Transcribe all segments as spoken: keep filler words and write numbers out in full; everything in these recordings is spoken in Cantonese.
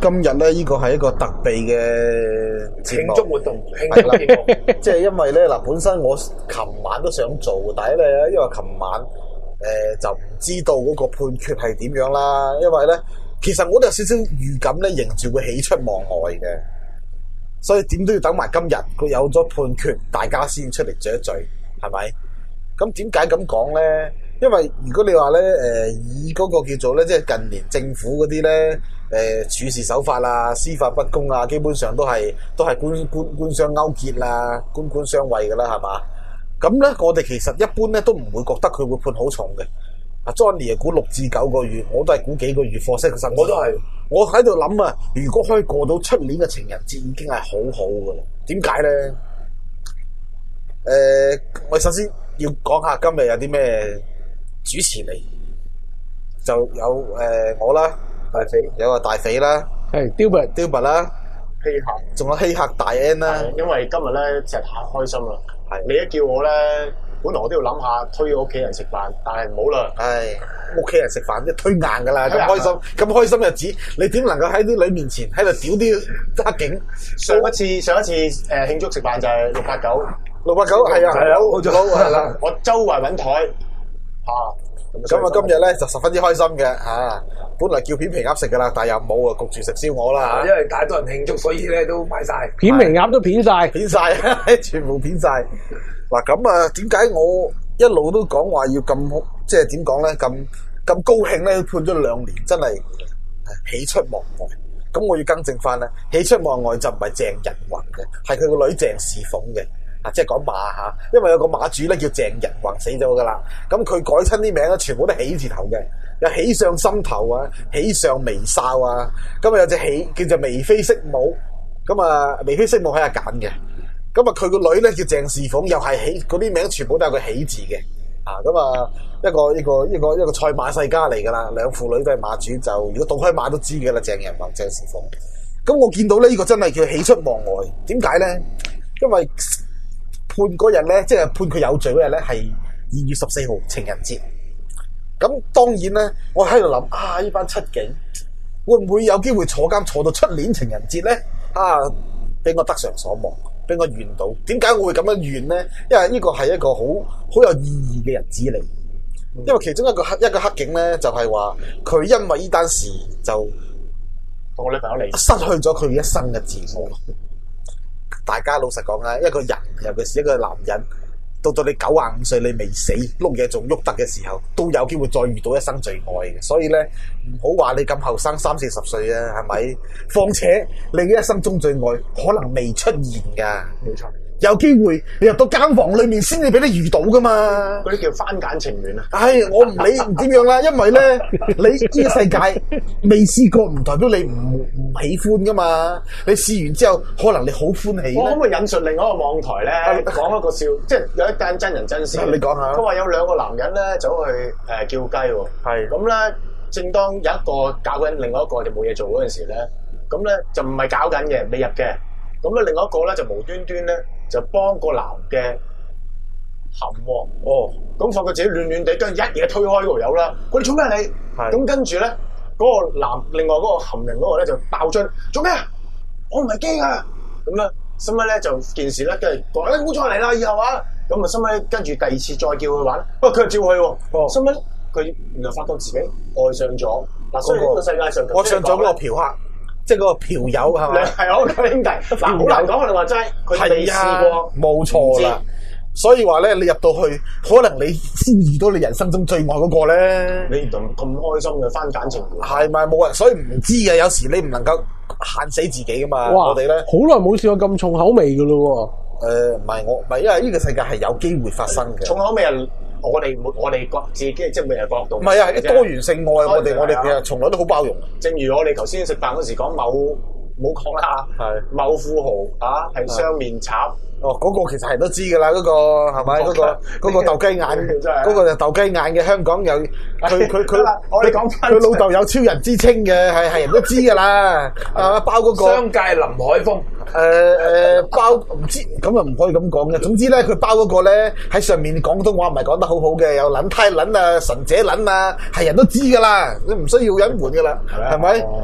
今日咧呢個係一個特備嘅慶祝活動，慶祝節目， 即係因為咧嗱，本身我琴晚都想做，但係咧因為琴晚誒、呃、就唔知道嗰個判決係點樣啦，因為咧其實我都有少少預感咧，迎住會喜出望外嘅，所以點都要等埋今日佢有咗判決，大家先出嚟聚一聚，係咪？咁點解咁講咧？因為如果你話咧，誒、呃、以嗰個叫做咧，即係近年政府嗰啲咧，誒、呃、處事手法啊、司法不公啊，基本上都係都係官官官商勾結啦、官官相衛噶啦，係嘛？咁咧，我哋其實一般咧都唔會覺得佢會判好重嘅。阿 Johnny 估六至九個月，我都係估幾個月課息嘅生活。我都係，我喺度諗啊，如果可以過到出年嘅情人節，已經係好好噶啦。點解咧？誒、呃，我首先要講下今日有啲咩主持嚟，就有誒、呃、我啦，大肥，有個大肥啦， 係 Dilbert Dilbert 啦， 稀客， 仲有稀客大 N 啦。 因為今日咧實在太開心啦。係你一叫我咧，本來我都要諗下推屋企人食飯，但係唔好啦。 唉，屋企人食飯即係推硬噶啦，咁開心，咁開心日子，你點能夠喺啲女面前喺度屌啲黑警？ 上一次上一次誒慶、呃、祝食飯就係六八九， 六八九係啊，係啊，好好係啦。 我周圍揾台。啊！ 咁啊，今日咧就十分之開心嘅嚇、啊，本來叫片皮鴨食噶啦，但係又冇啊，焗住食燒鵝啦嚇。 因為太多人慶祝，所以咧都買晒片皮鴨都片晒， 片晒，全部片晒。嗱咁啊，點解我一路都講話要咁，即係點講咧？咁咁高興咧，判咗兩年，真係喜出望外。咁我要更正翻咧，喜出望外就唔係鄭人宏嘅，係佢個女鄭氏鳳嘅。啊，即係講馬嚇，因為有個馬主咧叫鄭人宏死咗噶啦，咁佢改親啲名咧，全部都喜字頭嘅，有喜上心頭啊，喜上眉梢啊，咁啊有隻喜叫做眉飛色舞，咁啊眉飛色舞喺阿揀嘅，咁啊佢個女咧叫鄭氏鳳，又係喜，嗰啲名全部都有個喜字嘅，啊咁啊一個一個一個一個賽馬世家嚟噶啦，兩父女都係馬主，就如果倒開馬都知嘅啦，鄭人宏、鄭氏鳳，咁我見到呢、呢個真係叫喜出望外，點解咧？因為判嗰日咧，即係判佢有罪嗰日咧，係二月十四號情人節。咁當然咧，我喺度諗啊，呢班七警會唔會有機會坐監坐到出年情人節咧？啊，俾我得償所望，俾我怨到。點解我會咁樣怨咧？因為呢個係一個好好有意義嘅日子嚟。因為其中一個黑一個黑警咧，就係話佢因為呢單事就同我女朋友離失去咗佢一生嘅自我。大家老實講啊，一個人尤其是一個男人，到到你九十五歲你未死，碌嘢仲喐得嘅時候，都有機會再遇到一生最愛嘅。所以咧，唔好話你咁後生三四十歲啊，係咪？況且你嘅一生中最愛可能未出現㗎，冇錯。有機會你入到間房裏面先至俾你遇到噶嘛？ 嗰啲叫番梘情緣啊！ 唉，我唔理點樣啦，因為咧，你呢個世界未試過，唔代表你唔唔喜歡噶嘛。你試完之後，可能你好歡喜。 我可唔可以引述另外一個網台咧，講一個笑，即係有一單真人真事。 你講下。佢話有兩個男人咧走去誒、呃、叫雞喎。係。咁咧，正當有一個搞緊，另外一個就冇嘢做嗰陣時咧，咁咧就唔係搞緊嘅，未入嘅。咁咧，另外一個咧就無端端咧。就幫個男嘅含喎，哦，咁發覺自己亂亂地，跟住一嘢推開嗰條友啦。佢哋做咩你？咁跟住咧，嗰、嗰個男，另外嗰個含人嗰個咧就爆樽，做咩啊？我唔係基啊！咁咧，收尾咧就件事咧，跟住講，誒唔好再嚟啦，以後啊！咁啊，收尾跟住第二次再叫佢玩，不過佢又照去喎。收尾佢原來發覺自己愛上咗嗱，所以呢個世界上， 愛上咗嗰個嫖客。即係嗰個嫖友係咪？ 係我個兄弟，嗱好難講，我哋話齋，佢未試過， 冇錯啦。所以話咧，你入到去，可能你先遇到你人生中最愛嗰個咧。 你同咁開心嘅番梘情緣， 係咪冇人？所以唔知嘅，有時你唔能夠限死自己噶嘛。 哇我哋咧好耐冇試過咁重口味噶咯喎。 誒唔係我唔係，因為呢個世界係有機會發生嘅。 重口味係我哋我哋各自己即係每人角度。 唔係啊，啲多元性愛，我哋我哋其實從來都好包容。 正如我哋頭先食飯嗰時講某冇講啦，係某富豪啊，係雙面插。 哦，嗰、那個其實係人都知㗎啦，嗰、那個係咪？嗰、那個嗰、那個鬥雞眼，嗰個就鬥雞眼嘅香港有佢佢佢， 我哋講翻佢老豆有超人之稱嘅，係係人都知㗎啦。啊，包嗰、那個商界林海峰，誒、 呃、誒包唔知咁啊，唔可以咁講嘅。總之咧，佢包嗰個咧喺上面廣東話唔係講得好好嘅，有撚胎撚啊、神姐撚啊，係人都知㗎啦，你唔需要隱瞞㗎啦，係咪？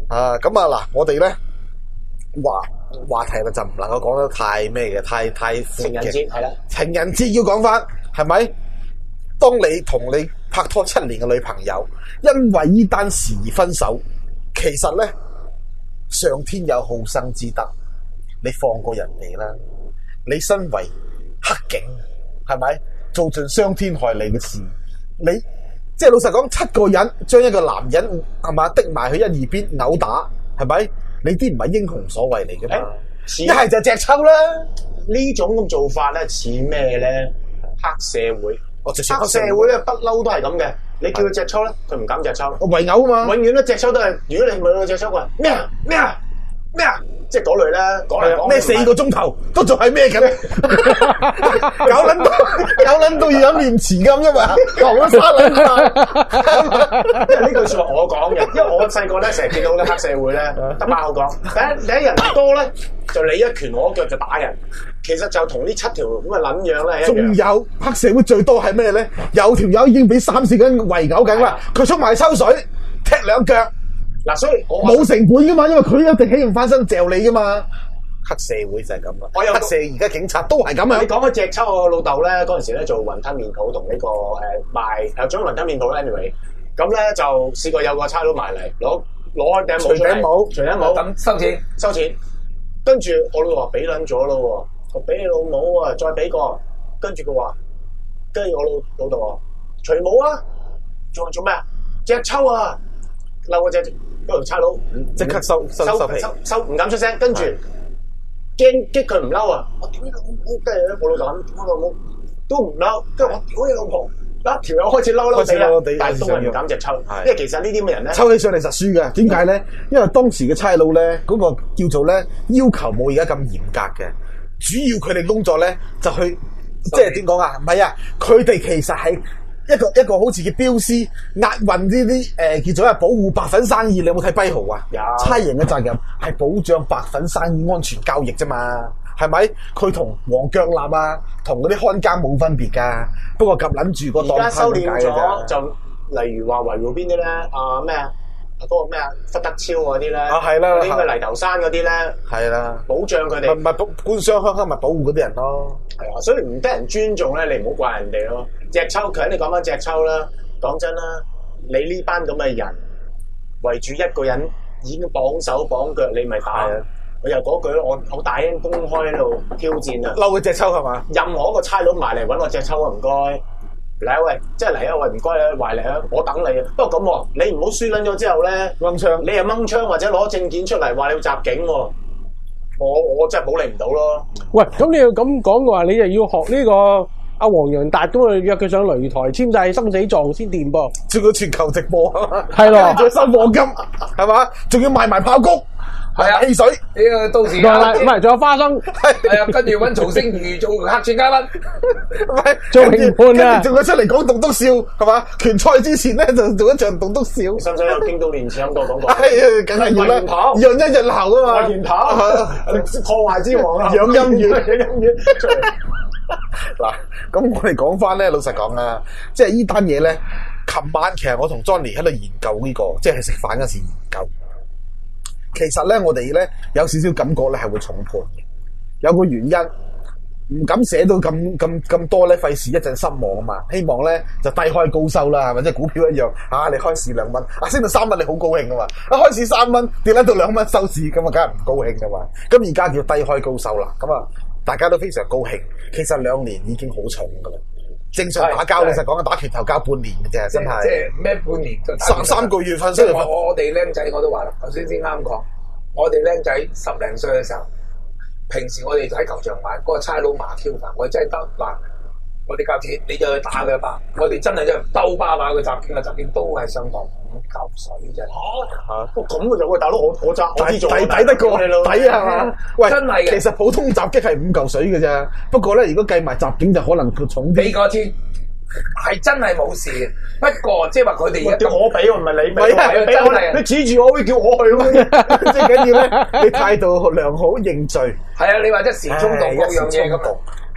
啊，咁啊嗱，我哋咧話話題咧就唔能夠講得太咩嘅，太太闊嘅。 情人節係啦， 情人節要講翻係咪？當你同你拍拖七年嘅女朋友，因為呢單事而分手，其實咧上天有好生之德，你放過人哋啦。你身為黑警，係咪做盡傷天害理嘅事？你即係老實講，七個人將一個男人係嘛滴埋去一二邊毆打，係咪？你啲唔係英雄所為嚟嘅嘛？一係就隻抽啦。 呢種咁做法咧似咩咧？黑社會。 黑社會咧不嬲都係咁嘅，你叫佢隻抽咧，佢唔敢隻抽。 圍毆啊嘛， 永遠都隻抽都係。如果你問佢隻抽，佢話咩啊咩啊咩啊，即係嗰類咧，講嚟講咩四個鐘頭都仲係咩咁？有撚到有撚到要飲面前咁啫嘛，講咗沙撚晒。 因為呢句説話我講嘅，因為我細個咧成日見到啲黑社會咧得把口講，第一第一人多咧就你一拳我一腳就打人。其實就同呢七條咁嘅撚樣咧， 仲有黑社會最多係咩咧？有條友已經俾三四個人圍毆緊啦，佢衝埋抽水踢兩腳， 嗱，所以我冇成本噶嘛，因為佢一定起用翻身嚼你噶嘛。黑社會就係咁啦，我有黑社而家警察都係咁樣。 你講開隻抽，我老豆咧嗰陣時咧做雲吞麵鋪同呢個誒賣誒做雲吞麵鋪 anyway， 咁咧就試過有個差佬埋嚟攞攞頂帽出嚟，除頂帽咁收錢收錢，跟住我老豆話俾撚咗咯喎。我俾你老母啊！再俾個，跟住佢話，跟住我老老豆話除帽啊！做做咩啊？隻抽啊！嬲嗰隻嗰條差佬即刻收收收皮， 收收唔敢出聲，跟住驚激佢唔嬲啊！我屌你老母！跟住咧，我老豆諗點解老母都唔嬲，跟住我屌你老婆！一條友開始嬲嬲地啦，但係都係唔敢隻抽，因為其實呢啲咁嘅人咧， 抽起上嚟實輸嘅。點解咧？因為當時嘅差佬咧，嗰個叫做咧要求冇而家咁嚴格嘅。主要佢哋工作咧就去即係點講啊？唔係啊，佢哋其實係一個一個好似叫標師押運呢啲誒叫做係保護白粉生意。你有冇睇跛豪啊？有差人嘅責任係保障白粉生意安全交易啫嘛，係咪？佢同黃腳立啊，同嗰啲看更冇分別㗎。不過夾撚住個檔攤咁解嘅啫。 就例如話圍繞邊啲咧啊咩啊？嗰個咩啊，忽德超嗰啲咧， 啊係啦， 啲咩泥頭山嗰啲咧，係啦，保障佢哋， 唔係保官商鄉鄉咪保護嗰啲人咯， 係啊，所以唔得人尊重咧，你唔好怪人哋咯。隻抽佢，你講翻隻抽啦，講真啦，你呢班咁嘅人圍住一個人已經綁手綁腳，你咪打。我又嗰句咯，我好大聲公開喺度挑戰啊！ 嬲佢隻抽係嘛？ 任何一個差佬埋嚟揾我隻抽啊，唔該。嚟啊喂，即係嚟啊喂，唔該啊，埋嚟啊，我等你啊。不過咁喎，你唔好輸撚咗之後咧，掹槍，你又掹槍或者攞證件出嚟話你要襲警喎，我我真係保你唔到咯。 喂，咁你要咁講嘅話，你就要學呢個阿黃洋達咁去約佢上擂台簽晒生死狀先掂噃， 照佢全球直播係咯， 仲要收黃金係嘛，仲要賣埋爆谷。係啊，汽水， 呢個到時唔係，仲有花生， 係啊，跟住揾曹星如做客串嘉賓， 唔係做評判啊， 仲要出嚟講棟篤笑，係嘛？拳賽之前咧就做一場棟篤笑， 使唔使有京都練槍個廣告？ 係啊，梗係要啦，讓一日後啊嘛， 源頭破壞之王啊， 養音樂， 養音樂出嚟。 嗱，咁我哋講翻咧，老實講啊，即係呢單嘢咧，琴晚其實我同 Johnny 喺度研究呢個，即係食飯嗰時研究。其實咧，我哋咧有少少感覺咧係會重判嘅，有個原因唔敢寫到咁咁咁多咧，費事一陣失望啊嘛。希望咧就低開高收啦，係咪？即係股票一樣啊，你開市兩蚊，啊升到三蚊，你好高興噶嘛？啊開市三蚊，跌甩到兩蚊收市，咁啊梗係唔高興噶嘛。咁而家叫低開高收啦，咁啊大家都非常高興。其實兩年已經好重噶啦。正常打交，老實講，打拳頭交半年嘅啫，真係。 即係咩半年就三三個月份。 即係我我哋僆仔我都話啦，頭先先啱講，我哋僆仔十零歲嘅時候，平時我哋就喺球場玩，嗰個差佬麻 Q 飯，我哋真係得嗱，我哋交錢，你就去打佢一巴，我哋真係真係兜巴打佢襲擊啊！襲擊都係上堂五嚿水啫。 嚇嚇，咁嘅就喂，大佬我我揸我知做， 抵抵得過你咯，抵啊嘛！喂， 真係嘅。 其實普通襲擊係五嚿水嘅啫，不過咧，如果計埋襲警就可能佢重啲。 俾個錢係真係冇事嘅，不過即係話佢哋而家我俾喎，唔係你俾， 係真係你指住我會叫我去咯， 最緊要咧，你態度良好認罪。 係啊，你話即係時衝動嗰樣嘢咁。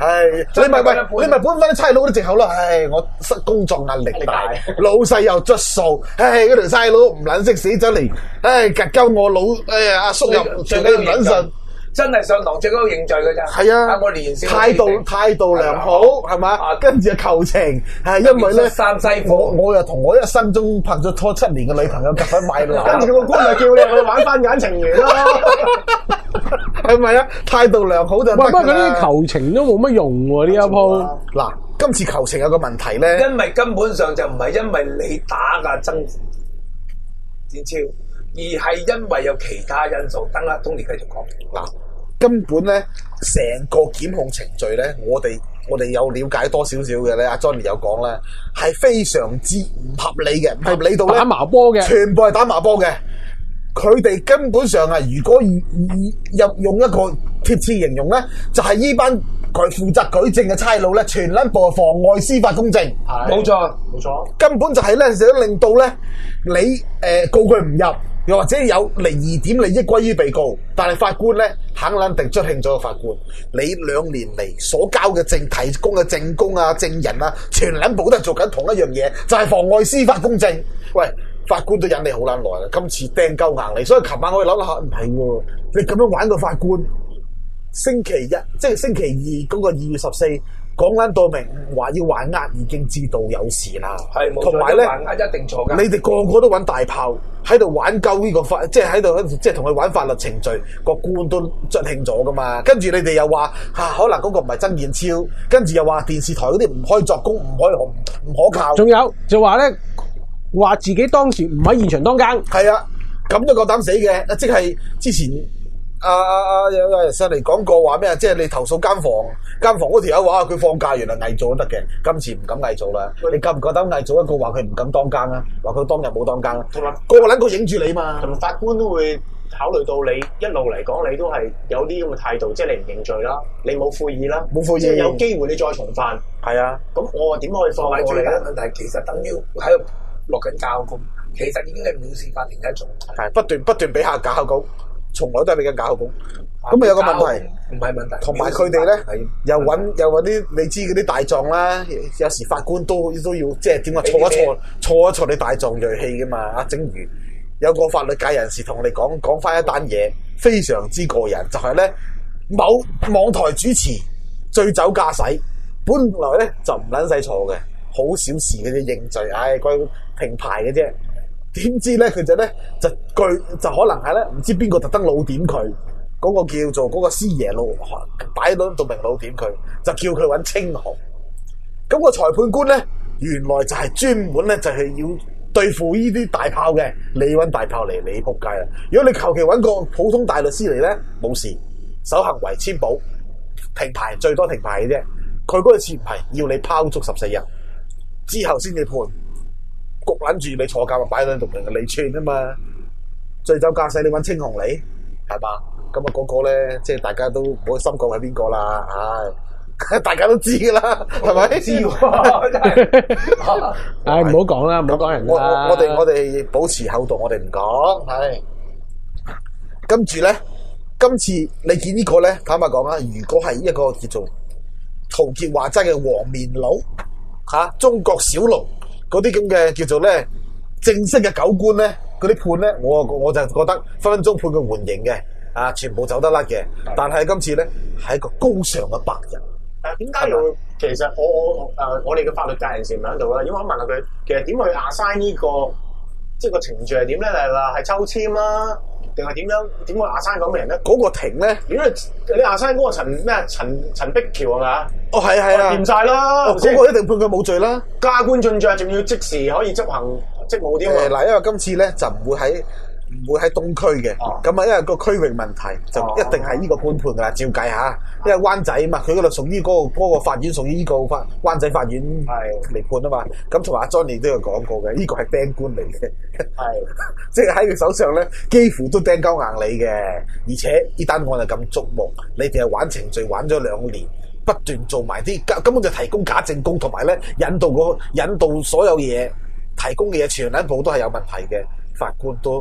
係你咪咪你咪本翻啲差佬啲藉口咯。唉，我工作壓力大，老細又捽數，唉，嗰條差佬唔撚識死走嚟，唉，夾鳩我老，哎呀，阿叔又最緊唔撚信。 真係上堂最高認罪嘅咋。 係啊， 我年少態度態度良好係嘛，跟住求情係因為咧， 三西我我又同我一生中拍咗拖七年嘅女朋友夾喺買樓， 跟住個官咪叫你去玩翻眼情緣咯， 係咪啊？態度良好就得㗎啦。 不過嗰啲求情都冇乜用喎，呢一鋪。 嗱，今次求情有個問題咧， 因為根本上就唔係因為你打嘅曾展超，而係因為有其他因素。等啦，Tony繼續講。 嗱，根本咧成個檢控程序咧，我哋我哋有了解多少少嘅咧，阿 Johnny 有講啦，係非常之唔合理嘅，唔合理到咧打麻波嘅， 全部係打麻波嘅。佢哋根本上啊，如果以以入用一個貼切形容咧，就係呢班佢負責舉證嘅差佬咧，全撚部係妨礙司法公正。 冇錯， 冇錯， 根本就係咧，想令到咧你誒、呃、告佢唔入。又或者有離疑點利益歸於被告，但係法官咧肯撚定出慶咗個法官，你兩年嚟所交嘅證提供嘅證供啊、證人啊，全撚部都係做緊同一樣嘢，就係、是、妨礙司法公正。喂，法官都忍你好撚耐啦，今次釘鳩硬你，所以琴晚我哋諗下，唔係喎，你咁樣玩個法官，星期一即係星期二嗰個二月十四。講緊到明話要還押，已經知道有事啦。係，同埋咧，還押一定錯噶。你哋個個都揾大炮喺度玩鳩呢個法，即係喺度即係同佢玩法律程序。個官都捽興咗噶嘛。跟住你哋又話嚇、啊，可能嗰個唔係曾健超，跟住又話電視台嗰啲唔可以作供，唔可以唔可靠。仲有就話咧，話自己當時唔喺現場當更。係啊，咁都夠膽死嘅，即係之前。啊啊啊！有有人上嚟講過話咩啊？即係你投訴間房間房嗰條友話佢放假，原來偽造都得嘅。今次唔敢偽造啦。你夠唔夠膽偽造一個話佢唔敢當更啊？話佢當日冇當更啊？同埋個個撚個影住你嘛。同埋法官都會考慮到你一路嚟講，你都係有啲咁嘅態度，即係你唔認罪啦，你冇悔意啦，冇悔意，即係有機會你再重犯。係啊。咁我點可以放過你咧？最大問題其實等於喺度落緊教工，其實已經係藐視法庭一種。係不斷不斷俾下假口供。從來都係俾緊假口供，咁啊有個問題，唔係問題，同埋佢哋咧又揾又揾啲你知嗰啲大狀啦，有時法官都都要即係點啊錯一錯錯一錯你大狀銳氣噶嘛。啊，正如有個法律界人士同我哋講講翻一單嘢，非常之過癮，就係、是、咧某網台主持醉酒駕駛，本來咧就唔撚使坐嘅，好小事嘅啫，認罪，唉、哎，關停牌嘅啫。點知咧佢就咧就據就可能係咧唔知邊個特登老點佢嗰、那個叫做嗰個師爺路擺到度明老點佢，就叫佢揾青紅。咁、那個裁判官咧原來就係專門咧就係、是、要對付呢啲大炮嘅，你揾大炮嚟你仆街啦！如果你求其揾個普通大律師嚟咧冇事，守行為簽保停牌，最多停牌嘅啫。佢嗰次唔係要你拋足十四日之後先至判。焗撚住你坐監咪擺喺度明你串啊嘛，醉酒駕駛你揾青紅嚟係嘛？咁啊嗰個咧即係大家都唔好深究係邊個啦，唉，大家都知噶啦，係咪？知喎，唉唔好講啦，唔好講人啦。我我哋我哋保持厚道，我哋唔講。係跟住咧，今次你見呢個咧，坦白講啦，如果係一個叫做陶傑話齋嘅黃面佬嚇、啊，中國小龍。嗰啲咁嘅叫做咧正式嘅狗官咧，嗰啲判咧，我我就覺得分分鐘判佢緩刑嘅，啊，全部走得甩嘅。但係今次咧係一個高尚嘅白人。誒點解要？其實我我誒我哋嘅法律界人士唔喺度啦，因為我問下佢，其實點去 assign 呢個即係個程序係點咧？係話係抽籤啦，定係點樣？點會 assign 咁嘅人咧？嗰個庭咧，如果你你 assign 嗰個陳咩陳陳碧橋係嘛？哦，係啊係啊，掂晒啦！嗰、哦那個一定判佢冇罪啦。加官進爵，仲要即時可以執行職務啲啊！嗱，因為今次咧就唔會喺唔會喺東區嘅，咁啊，因為個區域問題就一定係呢個官判噶啦，照計下。因為灣仔嘛，佢嗰度屬於嗰、那個嗰、那個法院，屬於呢個法灣仔法院嚟判啊嘛。咁同埋阿 Johnny 都有講過嘅，呢、這個係釘官嚟嘅，係即係喺佢手上咧，幾乎都釘鳩硬你嘅。而且呢單案係咁矚目，你哋係玩程序玩咗兩年。不斷做埋啲根本就提供假證供，同埋咧引導個引導所有嘢提供嘅嘢，全部都係有問題嘅。法官都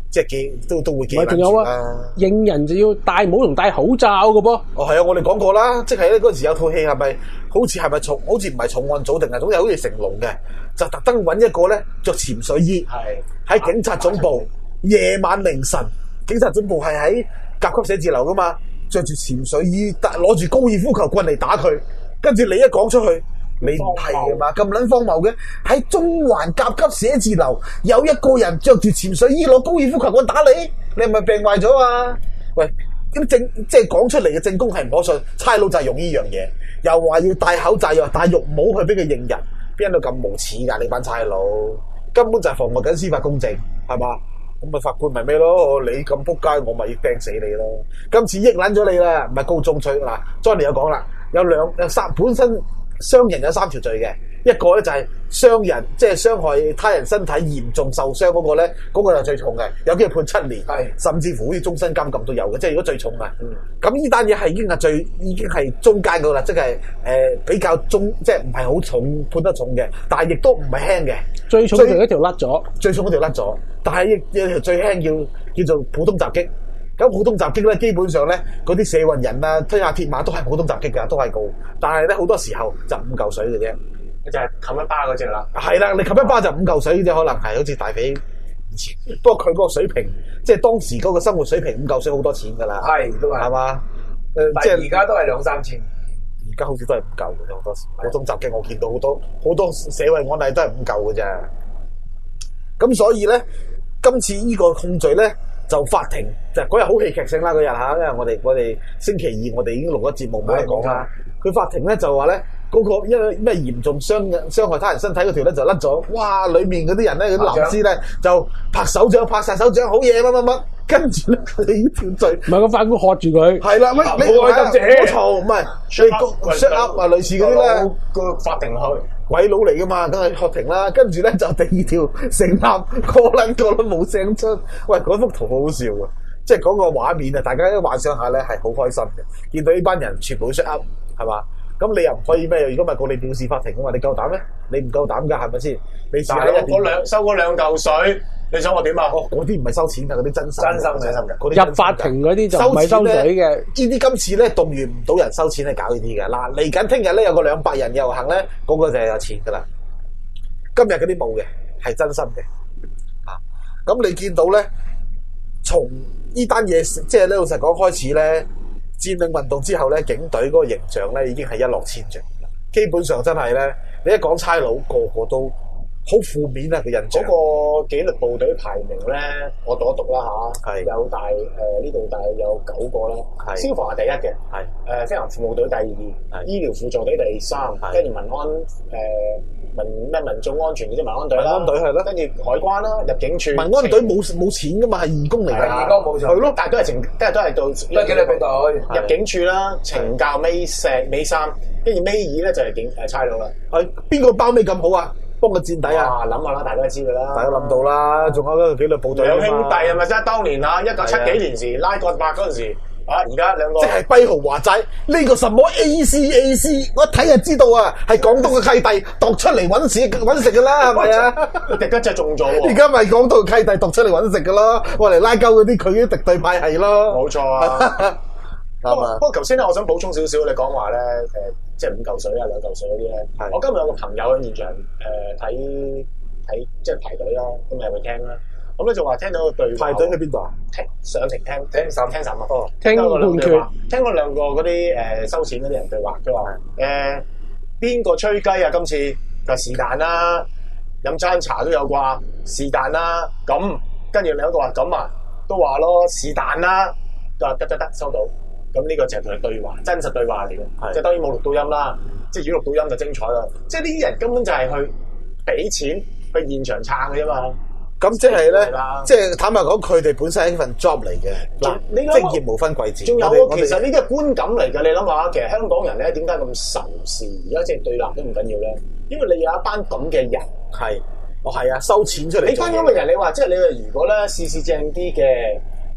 即係記都都會記唔係仲有啊，應人就要戴帽同戴口罩嘅噃。 哦，係啊，我哋講過啦，即係咧嗰陣時有套戲係咪好似係咪重，好似唔係重案組定係總之好似成龍嘅，就特登揾一個咧着潛水衣，喺警察總部夜晚凌晨，警察總部係喺甲級寫字樓噶嘛，着住潛水衣，攞住高爾夫球棍嚟打佢，跟住你一講出去。你唔係㗎嘛？咁撚荒謬嘅，喺中環甲級寫字樓有一個人着住潛水衣攞高爾夫球棍打你，你係咪病壞咗啊？喂，咁證即係講出嚟嘅證供係唔可信，差佬就係用呢樣嘢，又話要戴口罩，又話戴浴帽去俾佢認人，邊度咁無恥㗎？你班差佬根本就係妨礙緊司法公正，係嘛？咁咪法官咪咩咯？你咁仆街，我咪要掟死你咯！今次益撚咗你啦，唔係告中取嗱。Johnny有講啦，有兩有三本身。傷人有三條罪嘅，一個咧就係傷人，即係傷害他人身體嚴重受傷嗰個咧，嗰、嗰個就最重嘅，有機會判七年，係甚至乎好似終身監禁都有嘅，即係如果最重啊。咁呢單嘢係已經係最已經係中間噶啦，即係誒、呃、比較中，即係唔係好重判得重嘅，但係亦都唔係輕嘅。最重嗰條甩咗，最重嗰條甩咗，但係亦有條最輕叫叫做普通襲擊。咁普通襲擊咧，基本上咧，嗰啲社運人啊、推下鐵馬都係普通襲擊㗎，都係告。但係咧，好多時候就五嚿水嘅啫，就係冚一巴嗰隻啦。係啦，你冚一巴就五嚿水啫，可能係好似大髀以前。不過佢嗰個水平，即係當時嗰個生活水平，五嚿水好多錢㗎啦。係，都係。係嘛？誒，即係而家都係兩三千。而家好似都係五嚿嘅啫，好多時。普通襲擊我見到好多好多社會案例都係五嚿嘅啫。咁所以咧，今次呢個控罪咧。就法庭就嗰日好戲劇性啦，嗰日嚇，因為我哋我哋星期二我哋已經錄咗節目冇得講啦。佢法庭咧就話咧嗰個因為咩嚴重傷傷害他人身體嗰條咧就甩咗，哇！裡面嗰啲人咧嗰啲藍絲咧就拍手掌拍晒手掌，好嘢乜乜乜，跟住咧佢哋呢條罪，唔係個法官喝住佢，係啦，喂你我嘈唔係 shut up 啊，類似嗰啲咧個法庭去。鬼佬嚟噶嘛，梗係學庭啦。跟住咧就第二條成立，個撚個都冇聲出。喂，嗰幅圖好好笑啊！即係嗰個畫面啊，大家一幻想下咧係好開心嘅。見到呢班人全部 shut up，係嘛？咁你又唔可以咩？如果唔係告你藐視法庭嘅嘛，你夠膽咩？你唔夠膽㗎，係咪先？你試下嗰兩收嗰兩嚿水。你想我點啊？哦，嗰啲唔係收錢㗎，嗰啲真心真心真心嘅。入法庭嗰啲就唔係收水嘅。呢啲今次咧動員唔到人收錢嚟搞呢啲嘅。嗱，嚟緊聽日咧有個兩百人遊行咧，嗰、嗰個就係有錢㗎啦。今日嗰啲冇嘅，係真心嘅。啊，咁你見到咧，從呢單嘢即係咧老實講開始咧，佔領運動之後咧，警隊嗰個形象咧已經係一落千丈。基本上真係咧，你一講差佬，個個都。好負面啊！佢人嗰個紀律部隊排名咧，我讀一讀啦嚇，有大誒呢度大有九個啦，消防係第一嘅，係誒飛行服務隊第二，醫療輔助隊第三，跟住民安誒民咩民眾安全嗰啲民安隊啦，民安隊係咯，跟住海關啦，入境處，民安隊冇冇錢噶嘛，係義工嚟㗎，義工冇錯，係咯，但係都係懲，都係都係到都係紀律部隊，入境處啦，懲教尾四尾三，跟住尾二咧就係警誒差佬啦，係邊個包尾咁好啊？幫個墊底啊！諗下啦，大家都知㗎啦。大家諗到啦，仲有嗰個紀律部隊兩兄弟係咪先？當年啊，一九七幾年時拉葛伯嗰陣時，啊而家兩個即係跛豪華仔呢個什麼 A C A C， 我一睇就知道啊，係廣東嘅契弟度出嚟揾食揾食㗎啦，係咪啊？而家真係中咗喎！而家咪廣東嘅契弟度出嚟揾食㗎咯，我嚟拉鳩嗰啲佢啲敵對派係咯。冇錯啊！不過不過頭先咧，我想補充少少，你講話咧誒。即係五嚿水啊，兩嚿水嗰啲咧。我今日有個朋友喺現場誒睇睇，即係排隊啦，咁咪去聽啦。咁咧就話聽到個對話。排隊去邊度啊？聽上庭聽聽審聽審啊。哦。聽過判決。聽過兩個嗰啲誒收錢嗰啲人對話，佢話誒邊個吹雞啊？今次就係是但啦，飲餐茶都有啩，是但啦。咁跟住兩個話咁啊，都話咯，是但啦。佢話得得得，收到。咁呢個就係同佢對話，真實對話嚟嘅，即係當然冇錄到音啦。即係如果錄到音就精彩啦。即係呢啲人根本就係去俾錢去現場撐嘅啫嘛。咁即係咧，即係坦白講，佢哋本身係一份 job 嚟嘅。嗱，職業無分貴賤。仲有，其實呢啲係觀感嚟嘅。你諗下，其實香港人咧點解咁仇視？而家即係對立都唔緊要咧，因為你有一班咁嘅人係，哦係啊，收錢出嚟。你班咁嘅人，你話即係你話如果咧試試正啲嘅。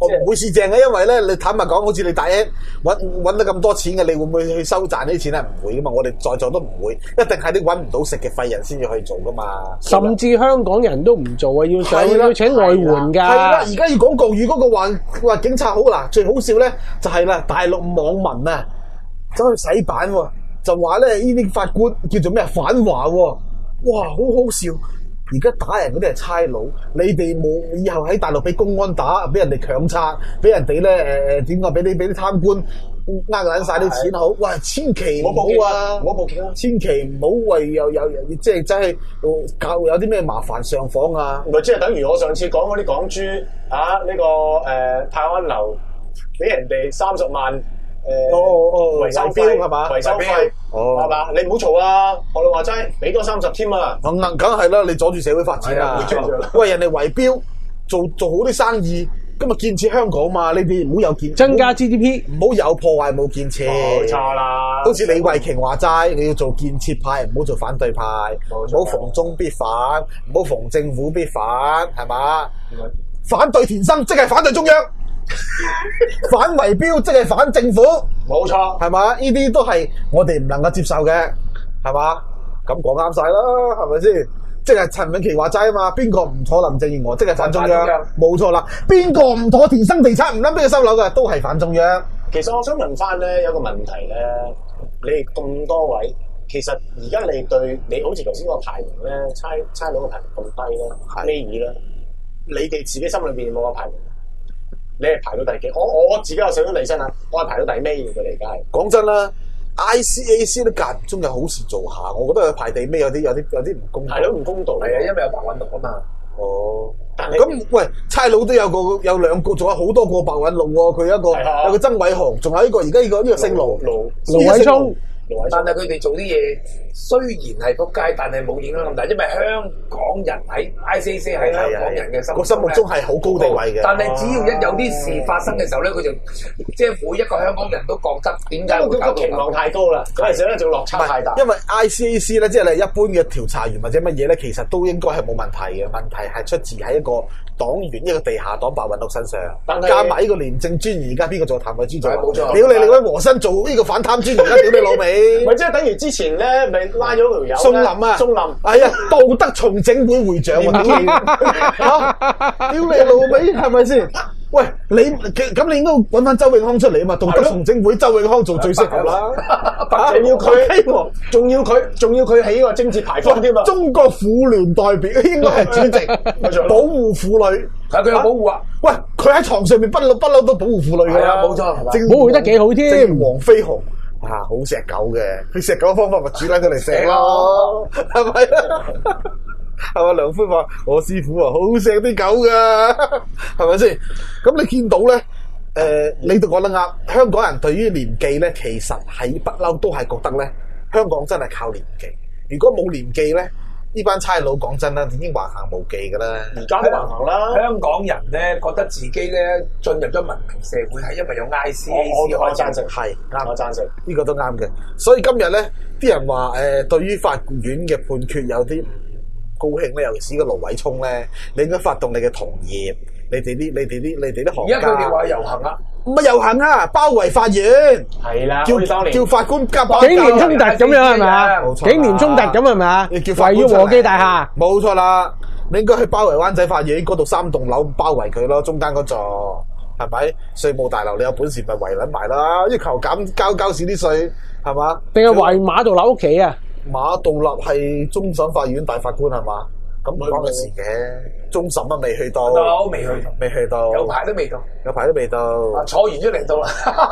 我唔會是正嘅，因為咧，你坦白講，好似你大 A 揾揾得咁多錢嘅，你會唔會去收賺呢啲錢咧？唔會噶嘛，我哋在座都唔會，一定係啲揾唔到食嘅廢人先至去做噶嘛。 甚至香港人都唔做啊，要上要請外援㗎。 係啦，而家要講國語嗰個話話警察好嗱，最好笑咧就係啦，大陸網民啊走去洗版喎，就話咧呢啲法官叫做咩反華喎，哇，好好笑！而家打人嗰啲係差佬，你哋冇以後喺大陸俾公安打，俾人哋強拆，俾人哋咧誒誒點講？俾啲俾啲貪官呃撚晒啲錢好，哇！千祈唔好啊， 唔好報警啊！ 千祈唔好為有有即係真係搞有啲咩麻煩上訪啊！ 咪即係等於我上次講嗰啲港豬啊，呢、這個誒、呃、泰安樓俾人哋三十萬。誒， 哦哦哦， 維修費係嘛？ 維修費， 哦， 係嘛？你唔好嘈啊！學你話齋，俾多三十添啊！ 梗梗係啦，你阻住社會發展啊！喂，人哋圍標，做做好啲生意，今日建設香港嘛？你哋唔好有建， 增加 G D P， 唔好有破壞冇建設。 冇錯啦！ 好似李慧瓊話齋，你要做建設派，唔好做反對派，唔好逢中必反，唔好逢政府必反，係嘛？反對田生，即係反對中央。反圍標即係反政府， 冇錯， 係嘛？呢啲都係我哋唔能夠接受嘅，係嘛？咁講啱晒啦，係咪先？即係陳永琪話齋啊嘛，邊個唔妥林鄭月娥，即係反中央，冇錯啦。邊個唔妥田生地產，唔諗俾佢收樓嘅，都係反中央。 其實我想問翻咧，有個問題咧，你哋咁多位，其實而家你對你好似頭先個排名咧，差差佬個排名咁低咧，尾二啦，你哋自己心裏邊有冇個排名？你係排到第幾？我我自己有少少離身啊！我係排到第尾嘅，佢哋而家係。講真啦 ，I C A C 都間唔中有好事做下，我覺得佢排第尾有啲有啲有啲唔公道。 係咯，唔公道。 係啊，因為有白韞六啊嘛。 哦。 但係咁喂，差佬都有個有兩個，仲有好多個白韞六喎。佢有一個的有個曾偉雄，仲有呢個而家呢個呢個姓盧盧盧偉聰。 但係佢哋做啲嘢雖然係仆街，但係冇影響咁大，因為香港人喺 I C A C 喺香港人嘅心個心目中係好高地位嘅。 但係只要一有啲事發生嘅時候咧，佢就即係每一個香港人都覺得點解會搞到期望太高啦？嗰陣時咧就落差太大。 因為 I C A C 咧，即係你一般嘅調查員或者乜嘢咧，其實都應該係冇問題嘅。問題係出自喺一個黨員一個地下黨白韞六身上，加埋呢個廉政專員，而家邊個做譚慧珠做？ 冇錯。 屌你，你位和珅做呢個反貪專員，而家屌你老味！ 咪即係等於之前咧，咪拉咗條友宋林啊， 宋林係啊，道德重整會會長啊，屌你，屌你老味，係咪先？喂，你咁你應該揾翻周永康出嚟啊嘛，道德重整會周永康做最適合啦， 仲要佢，仲要佢，仲要佢起個貞節牌坊添啊！ 中國婦聯代表應該係主席，保護婦女， 係佢有保護啊！ 喂，佢喺床上面不嬲不嬲都保護婦女㗎啦， 冇錯， 保護得幾好添。 黃飛鴻。啊，好錫狗嘅，佢錫狗嘅方法咪煮撚佢嚟錫咯，係咪啊？係嘛？梁寬話：我師傅啊，好錫啲狗噶，係咪先？咁你見到咧，誒、呃，你都講得啱。香港人對於年紀咧，其實喺不嬲都係覺得咧，香港真係靠年紀。如果冇年紀咧，呢班差佬講真啦，已經橫行無忌噶啦。 而家都橫行啦。 香港人咧覺得自己咧進入咗文明社會係因為有 I C A C。 我我贊成， 係啱， 我贊成， 呢個都啱嘅。所以今日咧，啲人話誒、呃，對於法院嘅判決有啲唔高興咧，尤其是個盧偉聰咧，你應該發動你嘅同業，你哋啲你哋啲你哋啲行家。 而家佢哋話遊行啊！ 唔係遊行啊，包圍法院， 係啦， 叫叫法官加把幾年衝突咁樣係咪啊？ 冇錯， 幾年衝突咁係咪啊？ 你叫法官圍繞和記大廈， 冇錯啦。你應該去包圍灣仔法院嗰度三棟樓包圍佢咯，中間嗰座係咪？稅務大樓你有本事咪圍撚埋啦，要求減交交少啲稅係嘛？ 定係圍馬道樓屋企啊？ 馬道立係終審法院大法官係嘛？咁唔關佢事嘅，終審啊未去到， 都未去到， 未去到， 有排都未到， 有排都未到。 啊，坐完咗嚟到啦，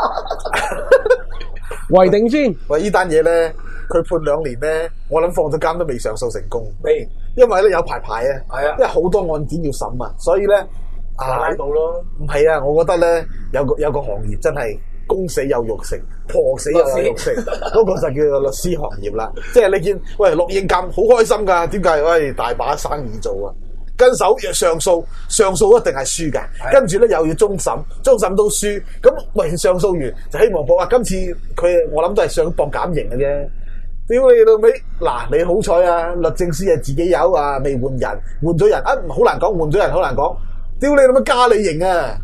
圍定先。 喂，呢單嘢咧，佢判兩年咧，我諗放咗監都未上訴成功。 未， 因為咧有排排啊， 係啊， 因為好多案件要審啊，所以咧啊喺度咯。 唔係啊，我覺得咧有個有個行業真係公死有肉食，破死又有肉食，嗰個就叫做律師行業啦。即係你見喂陸應鑑好開心㗎，點解？喂大把生意做啊！跟手上訴，上訴一定係輸嘅。跟住咧又要終審，終審都輸。咁喂上訴完就希望博啊！今次佢我諗都係想博減刑嘅啫。屌你老味！嗱你好彩啊，律政司係自己有啊，未換人，換咗人啊好難講，換咗人好難講。屌你老味加你刑啊！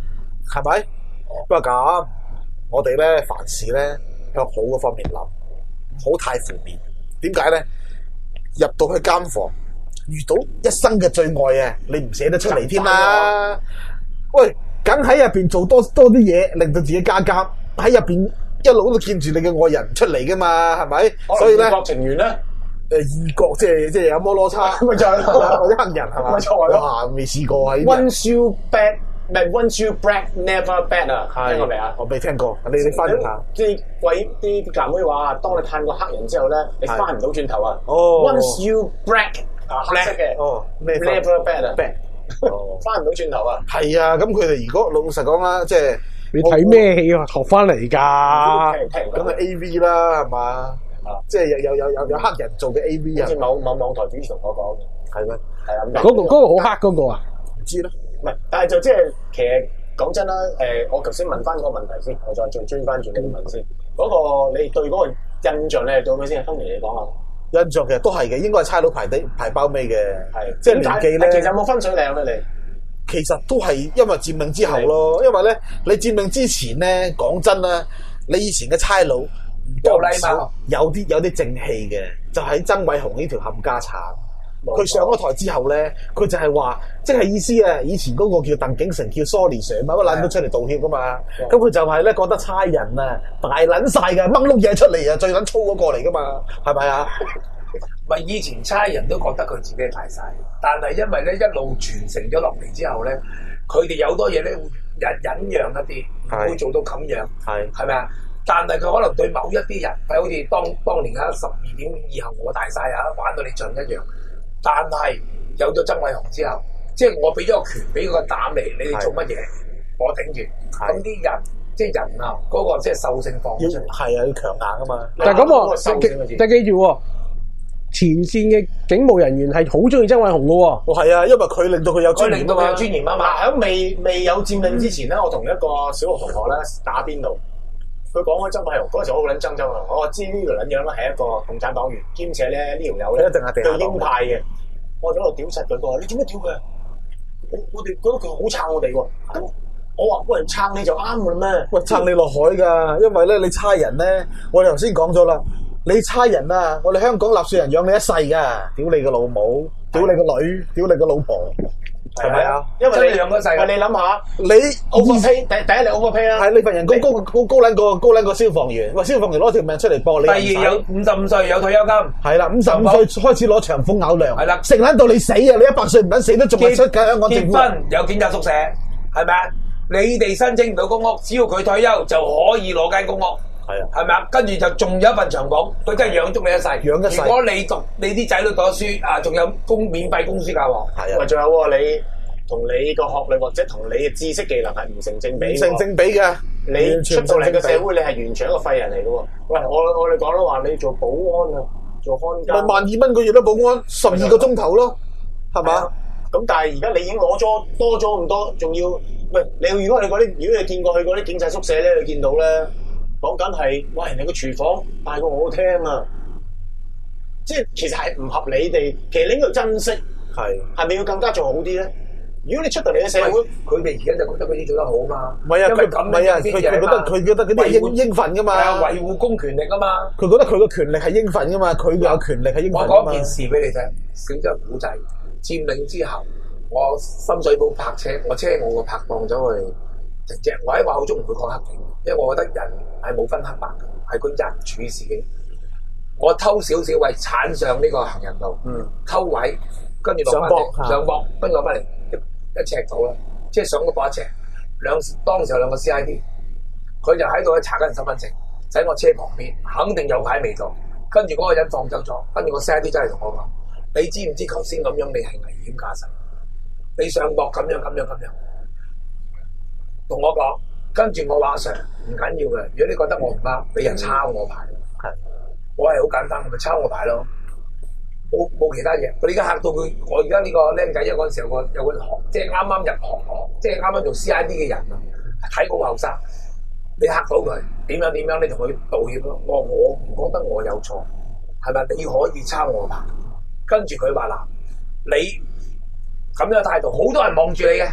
係咪？不過咁，我哋咧凡事咧向好嘅方面諗，唔好太負面。點解咧？入到去監房，遇到一生嘅最愛啊，你唔捨得出嚟添啦。喂，梗喺入邊做多多啲嘢，令到自己加監喺入邊。一路都見住你嘅愛人出嚟噶嘛，係咪？所以咧，異國情緣咧， 誒異國即係即係有摩羅差，咪就係嗰啲黑人係嘛？ 咪錯咯， 哇！未試過啊 ！Once you back， 唔係 once you back never back 啊！聽過未啊？ 我未聽過，你你翻譯下。 啲鬼啲男妹話，當你探過黑人之後咧，你翻唔到轉頭啊！ 哦 ，Once you break 啊，黑色嘅哦 ，never back 啊， back， 翻唔到轉頭啊！ 係啊，咁佢哋如果老實講啦，即係。 你睇咩戲啊？學翻嚟㗎， 咁係 A V 啦，係嘛？啊，即係有有有有有黑人做嘅 A V 啊！ 好似某某網台主持同我講嘅，係咩？係啊， 嗰個嗰個好黑嗰個啊？ 唔知啦， 唔係，但係就即係其實講真啦，誒，我頭先問翻嗰個問題先，我再再追翻轉你問先。嗰個你對嗰個印象咧，做咩先？當年你講下。 印象其實都係嘅，應該係差佬排底排包尾嘅， 係即係年紀咧。 其實有冇分水嶺咧？你？ 其實都係因為佔領之後咯，因為咧你佔領之前咧，講真啦，你以前嘅差佬有禮貌， 有啲有啲正氣嘅，就喺曾偉雄呢條冚家鏟。佢上咗台之後咧，佢就係話，即係意思啊，以前嗰個叫鄧景成叫 sorry sir 嘛，乜撚都出嚟道歉噶嘛。咁佢就係咧覺得差人啊大撚晒嘅，掹碌嘢出嚟啊，最撚粗嗰個嚟噶嘛，係咪啊？ 咪以前差人都覺得佢自己大晒，但係因為咧一路傳承咗落嚟之後咧，佢哋有多嘢咧會忍忍讓一啲，會做到咁樣，係係咪啊？但係佢可能對某一啲人，係好似當當年啊十二點以後我大晒啊，玩到你盡一樣。但係有咗曾偉雄之後，即係我俾咗個權，俾個膽嚟，你哋做乜嘢，我頂住。咁啲人即係人啊，嗰、嗰個即係獸性放出嚟， 係啊，要強硬啊嘛。 但係咁喎，但係記住喎。前線嘅警務人員係好中意曾偉雄嘅喎， 哦係啊，因為佢令到佢有尊嚴啊嘛， 有尊嚴啊嘛。 喺未未有佔領之前咧，我同一個小學同學咧打邊爐，佢講開曾偉雄嗰陣時，我好撚憎曾偉雄，我知呢條撚樣咧係一個共產黨員，兼且咧呢條友咧對鷹派嘅，我喺度屌柒佢，佢話你做咩屌佢？我我哋覺得佢好撐我哋喎，咁我話喂撐你就啱嘅啦咩？ 喂撐你落海㗎，因為咧你差人咧，我哋頭先講咗啦。你差人啊！我哋香港納稅人養你一世噶，屌你個老母，屌你個女，屌你個老婆，係咪啊？ 因為你養咗一世， 你諗下， 你 overpay 第第一你 overpay 啦， 係你份人工高高高撚過高撚過消防員，喂消防員攞條命出嚟搏你。 第二有五十五歲有退休金， 係啦，五十五歲開始攞長俸咬糧，係啦， 食撚到你死啊！你一百歲唔撚死都仲係出緊香港政府。 結婚有警察宿舍，係咪啊？你哋申請唔到公屋，只要佢退休就可以攞間公屋。 係啊， 係咪啊？跟住就仲有一份長俸，佢真係養足你一世。 養一世。 如果你讀你啲仔女讀咗書啊，仲有供免費供書教喎。 係啊。 喂，仲有喎，你同你個學歷或者同你嘅知識技能係唔成正比。 唔成正比嘅。 你出到嚟嘅社會，你係完全一個廢人嚟嘅喎。喂，我我哋講啦話，你做保安啊，做看更。 咪萬二蚊個月都保安，十二個鐘頭咯，係嘛？ 咁但係而家你已經攞咗多咗咁多，仲要喂你如果你嗰啲，如果你見過去嗰啲警察宿舍咧，你見到咧。講緊係，喂！人哋個廚房大過我廳啊！即係其實係唔合理地，其實你應該珍惜，係係咪要更加做好啲咧？如果你出到嚟嘅社會， 佢哋而家就覺得佢啲做得好嘛。 唔係啊，佢唔係啊，佢佢覺得佢覺得嗰啲係應應份噶嘛。係啊，維護公權力啊嘛。 佢覺得佢個權力係應份噶嘛，佢有權力係應份㗎嘛。 我講件事俾你聽，小則古仔。佔領之後，我深水埗泊車，我車我個拍檔走去停車。我喺話好中唔會講黑警，因為我覺得人係冇分黑白嘅，係個人處事嘅。我偷少少位鏟上呢個行人道，嗯，偷位，跟住落翻嚟，上膊，跟住落翻嚟一一尺到啦，即係上嗰把尺。兩當時有兩個 C I D， 佢就喺度查緊身份證，喺我車旁邊，肯定有牌未到。跟住嗰個人放走咗，跟住個 C I D 真係同我講：你知唔知頭先咁樣你係危險駕駛？你上膊咁樣咁樣咁樣，同我講。跟住我話阿 Sir 唔緊要嘅，如果你覺得我唔啱，俾人抄我牌。係，我係好簡單，咪抄我牌咯，冇冇其他嘢。佢而家嚇到佢，我而家呢個僆仔，因為嗰陣時有個有個學，即係啱啱入行學，即係啱啱做 C I D 嘅人啊，睇好後生，你嚇到佢點樣點樣，你同佢道歉咯。我話我唔覺得我有錯，係咪？你可以抄我牌。跟住佢話嗱，你咁樣態度，好多人望住你嘅，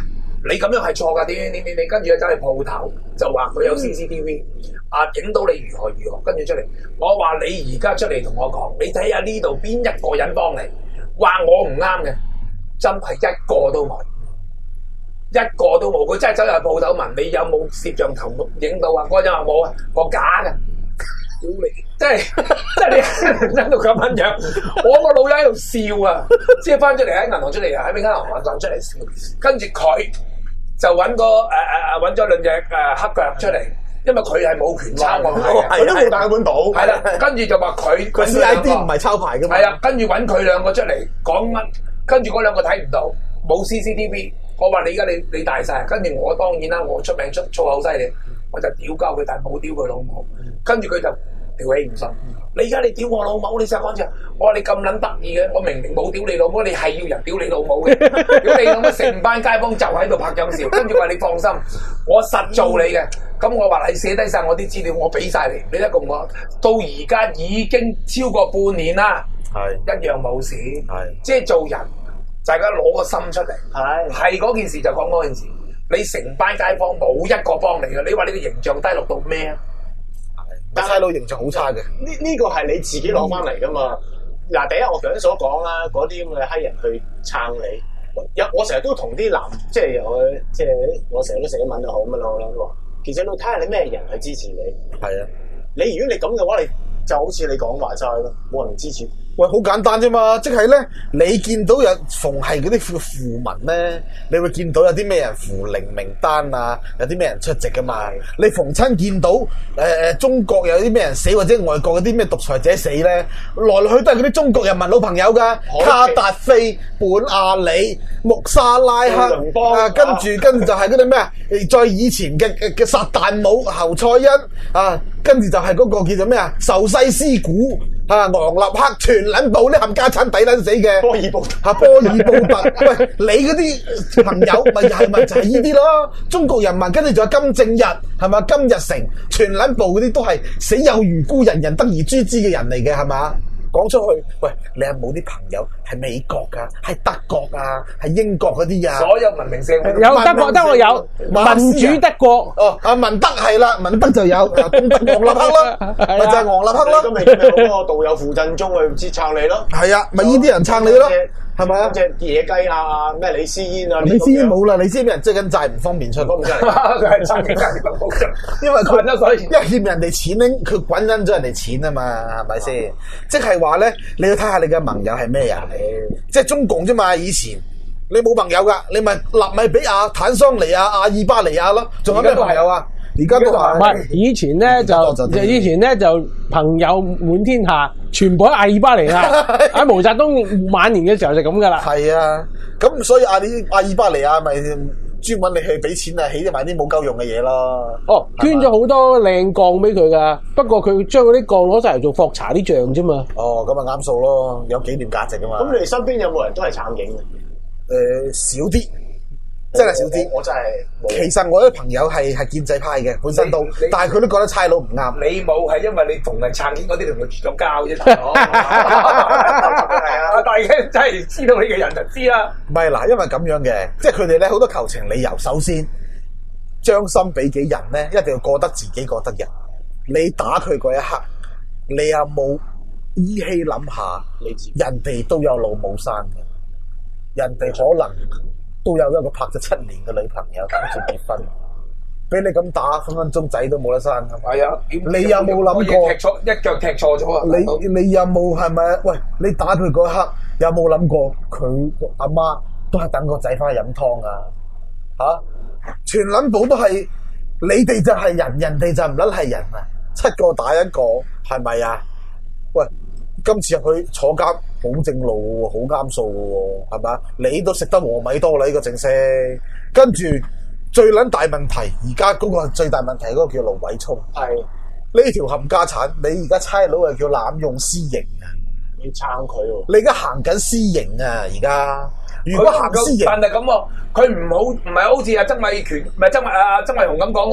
你咁樣係錯㗎，點點點點點，跟住咧走去鋪頭就話佢有 C C T V，啊影到你如何如何，跟住出嚟，我話你而家出嚟同我講，你睇下呢度邊一個人幫你，話我唔啱嘅，真係一個都冇，一個都冇，佢真係走入鋪頭問你有冇攝像頭影到啊？嗰陣話冇啊，我假嘅。屌你！即係即係你喺度咁樣樣，我個老友喺度笑啊！即係翻出嚟喺銀行出嚟啊，喺邊間銀行賺出嚟笑，跟住佢就揾個誒誒誒揾咗兩隻誒黑腳出嚟，因為佢係冇權抄我牌嘅， 佢都冇帶本簿。 係啦，跟住就話佢個 C I D 唔係抄牌噶嘛。 係啊，跟住揾佢兩個出嚟講乜，跟住嗰兩個睇唔到，冇 C C T V。我話你而家你你大晒，跟住我當然啦，我出名出粗口犀利，我就屌鳩佢，但係冇屌佢老母。跟住佢就屌起唔順，你而家你屌我老母，你成日講住，我話你咁撚得意嘅，我明明冇屌你老母，你係要人屌你老母嘅，屌你老母成班街坊就喺度拍張笑，跟住話你放心，我實做你嘅。咁我話你寫低晒我啲資料，我俾晒你，你得咁我到而家已經超過半年啦，係一樣冇事，係即係做人，大家攞個心出嚟，係係嗰件事就講嗰件事，你成班街坊冇一個幫你嘅，你話你個形象低落到咩啊？ 但係細佬形象好差嘅， 呢呢個係你自己攞翻嚟噶嘛？嗱、嗯，第一我頭先所講啦，嗰啲咁嘅黑人去撐你，有我成日都同啲男，即係我即係我成日都寫文又好乜咯啦。其實你睇下你咩人去支持你。係啊，你如果你咁嘅話，你就好似你講話齋咯，冇人支持。 喂，好簡單啫嘛，即係咧，你見到有逢係嗰啲叫富民咧，你會見到有啲咩人扶靈名單啊，有啲咩人出席噶嘛？你逢親見到誒誒、呃、中國有啲咩人死，或者外國有啲咩獨裁者死咧，來來去都係嗰啲中國人民老朋友噶，卡達菲、本阿里、穆沙拉克啊，跟住跟住就係嗰啲咩啊？再以前嘅嘅嘅薩達姆、侯賽因啊，跟住就係嗰個叫做咩啊？壽西斯古。啊！昂立克全撚部啲冚家產抵撚死嘅波爾布特嚇、啊、波爾布特，喂你嗰啲朋友咪係咪就係呢啲咯？中國人民跟住仲有金正日係咪？金日成全撚部嗰啲都係死有餘辜、人人得而誅之嘅人嚟嘅係嘛？講出去，喂，你有冇啲朋友係美國㗎？係德國啊？係英國嗰啲啊？ 所有文明社會有德國，德國有民主德國。 哦，阿文德係啦，文德就有，東德昂立克啦，咪就係昂立克啦。 咁咪嗰個導友傅振中去支撐你咯。 係啊，咪呢啲人撐你咯。係咪啊？ 即係野雞啊，咩李思嫣啊？ 李思嫣冇啦，李思嫣俾人追緊債，唔方便出。 方便出嚟， 佢係爭緊債， 因為佢咗所以，因為欠人哋錢咧，佢滾緊咗人哋錢啊嘛，係咪先？即係話咧，你要睇下你嘅盟友係咩人嚟，即係中共啫嘛。以前你冇朋友噶，你咪納米比亞、坦桑尼亞、阿爾巴尼亞咯，仲有咩朋友啊？而家都係， 唔係以前咧就，以前咧就朋友滿天下，全部喺阿爾巴尼亞，喺毛澤東晚年嘅時候就咁噶啦。 係啊，咁所以阿里阿爾巴尼亞咪專揾你去俾錢啊，起埋啲冇夠用嘅嘢咯。 哦，捐咗好多靚鋼俾佢噶，不過佢將嗰啲鋼攞晒嚟做霍查啲像啫嘛。 哦，咁咪啱數咯，有紀念價值噶嘛。 咁你哋身邊有冇人都係撐警嘅？誒、 呃，少啲。真係少啲， 我真係。 其實我啲朋友係係建制派嘅，本身都，但係佢都覺得差佬唔啱。 你冇係因為你同人撐警嗰啲同佢絕咗交啫，大佬。係啊，大家真係知道你嘅人就知啦。 唔係嗱，因為咁樣嘅，即係佢哋咧好多求情理由。首先，將心比己人咧，一定要過得自己過得人。你打佢嗰一刻，你有冇依稀諗下？你知人哋都有老母生嘅，人哋可能。都有一個拍咗七年嘅女朋友等住結婚，俾你咁打分分鐘仔都冇得生。 係啊， 你有冇諗過？ 踢錯一腳踢錯咗啊！ 你你有冇係咪？喂，你打佢嗰刻有冇諗過佢阿媽都係等個仔翻去飲湯啊？吓、啊，全撚部都係你哋就係人，人哋就唔撚係人啊！七個打一個係咪啊？喂！今次入去坐監好正路喎，好啱數喎，係嘛？你都食得和米多啦呢個正式。跟住最撚大問題，而家嗰個最大問題嗰個叫盧偉聰。係呢條冚家產，你而家差佬係叫濫用私刑啊！ 要撐佢喎。你而家行緊私刑啊！而家如果行私刑， 但係咁喎，佢唔好唔係好似阿曾偉權，唔係曾偉阿曾偉雄咁講喎。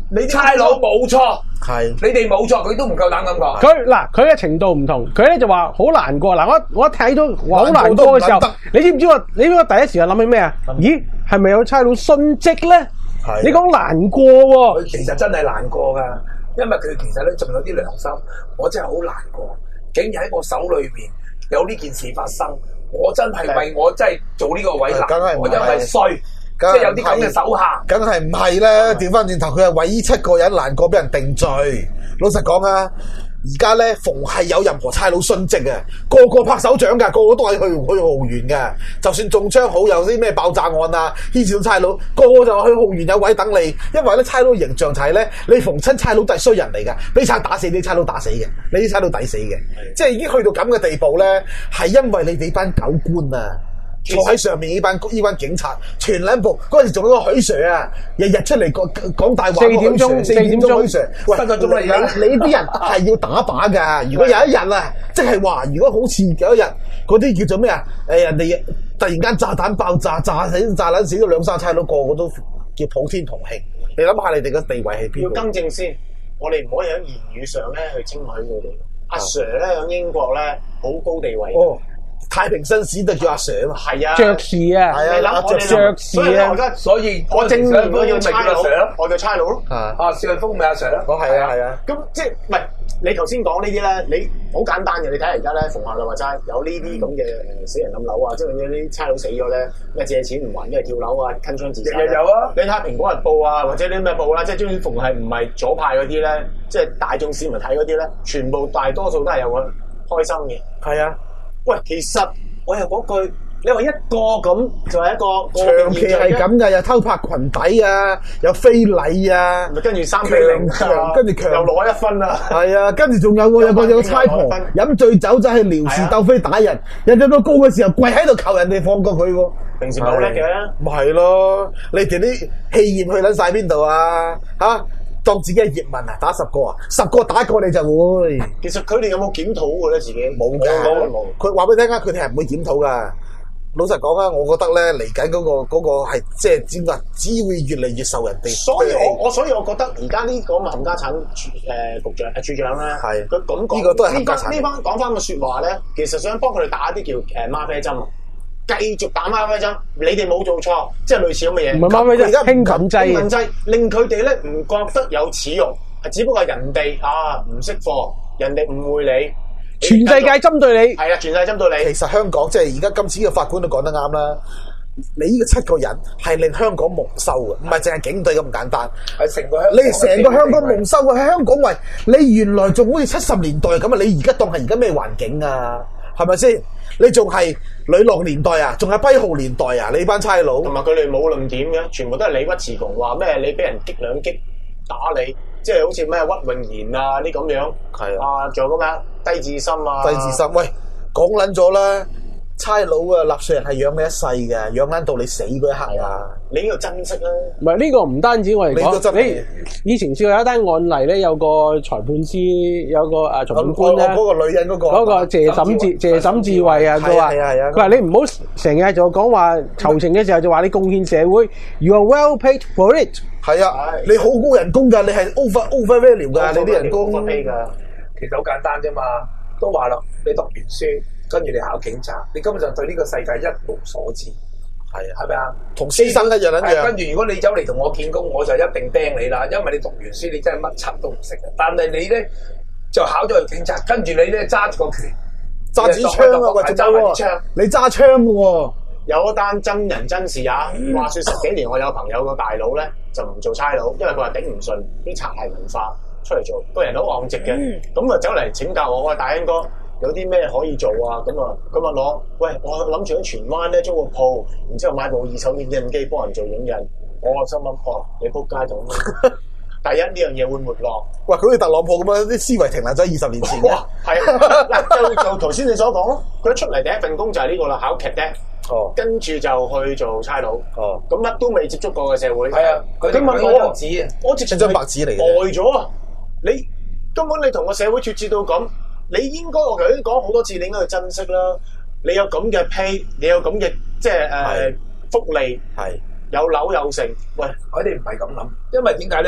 你差佬冇錯， 係你哋冇錯，佢都唔夠膽咁講。 佢嗱佢嘅程度唔同，佢咧就話好難過。嗱我我睇到話好難過嘅時候，你知唔知我？你知我第一時間諗起咩啊？咦，係咪有差佬殉職咧？你講難過喎， 佢其實真係難過噶，因為佢其實咧仲有啲良心。我真係好難過，竟然喺我手裏邊有呢件事發生，我真係為我真係做呢個位難，我因為衰，即係有啲咁嘅手下， 梗係唔係咧？調翻轉頭，佢係為呢七個人難過，俾人定罪。老實講啊！而家咧，逢係有任何差佬殉職啊，個個拍手掌噶，個個都係去去浩園噶。就算中槍好，有啲咩爆炸案啊，牽涉到差佬，個個就去浩園有位等你。因為咧，差佬形象就係咧，你逢親差佬都係衰人嚟噶，俾賊打死，你差佬打死嘅，你啲差佬抵死嘅，即係已經去到咁嘅地步咧，係因為你哋班狗官啊！坐喺上面呢班呢班警察，全撚部嗰陣時仲有個許 Sir 啊，日日出嚟講講大話。 四點鐘，四點鐘許 Sir， 喂， 分個鐘啦而家。 你啲人係要打靶㗎。如果有一日啊，即係話，如果好似有一日嗰啲叫做咩啊？誒人哋突然間炸彈爆炸，炸死炸撚死咗兩三差佬，個個都叫普天同慶。你諗下你哋嘅地位係邊？ 要更正先，我哋唔可以喺言語上咧去稱許佢哋。阿 Sir 咧喺英國咧好高地位。 哦。太平紳士就叫阿 Sir 啊嘛， 係啊， 爵士啊， 你諗我爵士啊， 而家所以我正面我要差佬，我叫差佬咯。 啊， 邵逸峰咪阿 Sir 咯。 哦，係啊，係啊。 咁即係唔係？你頭先講呢啲咧，你好簡單嘅。你睇下而家咧，逢下就話齋有呢啲咁嘅誒死人冧樓啊，即係有啲差佬死咗咧，咩借錢唔還，跟住跳樓啊，鏗鏘自殺。 日日有啊！ 你睇下《蘋果日報》啊，或者啲咩報啦，即係終於逢係唔係左派嗰啲咧，即係大眾市民睇嗰啲咧，全部大多數都係有個開心嘅。 係啊， 喂，其實。我又嗰句，你話一個咁就係一個長期係咁嘅，又偷拍裙底啊，又非禮啊， 跟住三比零， 跟住強又攞一分啊， 係啊，跟住仲有個有個有個差婆飲醉酒走去撩事鬥非打人，人哋到高嘅時候跪喺度求人哋放過佢喎。 平時冇叻嘅， 咪係咯？你哋啲氣焰去撚晒邊度啊？嚇！當自己係葉問啊，打十個啊，十個打過你就會。 其實佢哋有冇檢討過咧？自己冇㗎，冇。佢話俾你聽啊，佢哋係唔會檢討噶。老實講啊，我覺得咧嚟緊嗰個嗰、嗰個係即係點啊，只會越嚟越受人哋。 所以我我所以我覺得而家呢個冚家產誒局長誒處長咧，係佢咁講， 呢個都係冚家產。 呢班講翻個説話咧，其實想幫佢哋打啲叫誒嗎啡針。繼續打嗎啡針，你哋冇做錯，即係類似咁嘅嘢。 唔係嗎啡針，興奮劑， 興奮劑令佢哋咧唔覺得有恥辱，係只不過係人哋啊唔識貨，人哋誤會你， 全世界針對你。 係啊，全世界針對你。 其實香港即係而家今次呢個法官都講得啱啦。你呢個七個人係令香港蒙羞嘅，唔係淨係警隊咁簡單， 係成個香你成個香港蒙羞啊！喺香港喂，你原來仲好似七十年代咁啊！你而家當係而家咩環境啊？係咪先？你仲係女郎年代啊？仲係跛豪年代啊？你班差佬同埋佢哋冇論點嘅，全部都係理屈詞窮，話咩你俾人擊兩擊打你，即係好似咩屈穎妍啊呢咁樣，係啊，仲有個咩低智深啊， 低智深，喂，講撚咗啦！差佬啊，納稅人係養你一世嘅，養撚到你死嗰一刻啊！ 你呢個珍惜啦。 唔係呢個唔單止我嚟講，你以前試過有一單案例咧，有個裁判司，有個啊裁判官咧， 嗰個女人嗰個， 嗰個謝沈智謝沈智慧啊，佢話佢話你唔好成日就講話求情嘅時候就話你貢獻社會 ，you are well paid for it。 係啊，你好高人工㗎，你係 over over value 㗎，你啲人工。 其實好簡單啫嘛，都話啦，你讀完書。跟住你考警察，你根本就對呢個世界一無所知，係啊，係咪啊？同師生一樣一樣。跟住如果你走嚟同我見工，我就一定釘你啦，因為你讀完書你真係乜柒都唔識嘅。但係你咧就考咗去警察，跟住你咧揸住個拳， 揸住槍啊，或者揸住槍，你揸槍嘅喎。 有一單真人真事啊！話說十幾年，我有朋友個大佬咧就唔做差佬，因為佢話頂唔順啲賊係文化出嚟做，個人都昂直嘅，咁啊走嚟請教我，我話大英哥。有啲咩可以做啊？咁啊，咁啊攞，喂，我諗住喺荃灣咧租個鋪，然之後買部二手影印機幫人做影印。我心諗，哦，你仆街咁。第一呢樣嘢會沒落。喂，佢好似特朗普咁樣，啲思維停留咗二十年前嘅。哇，係啊，嗱，就就頭先你所講咯，佢一出嚟第一份工就係呢個啦，考劇啫。哦。跟住就去做差佬。哦。咁乜都未接觸過嘅社會。係啊。佢問我紙啊，我直情張白紙嚟嘅。呆咗啊！你根本你同個社會脫節到咁。你應該我頭先講好多次，你應該去珍惜啦。你有咁嘅 pay，你有咁嘅即係誒、呃、福利，係有樓有剩。喂， 佢哋唔係咁諗，因為點解咧？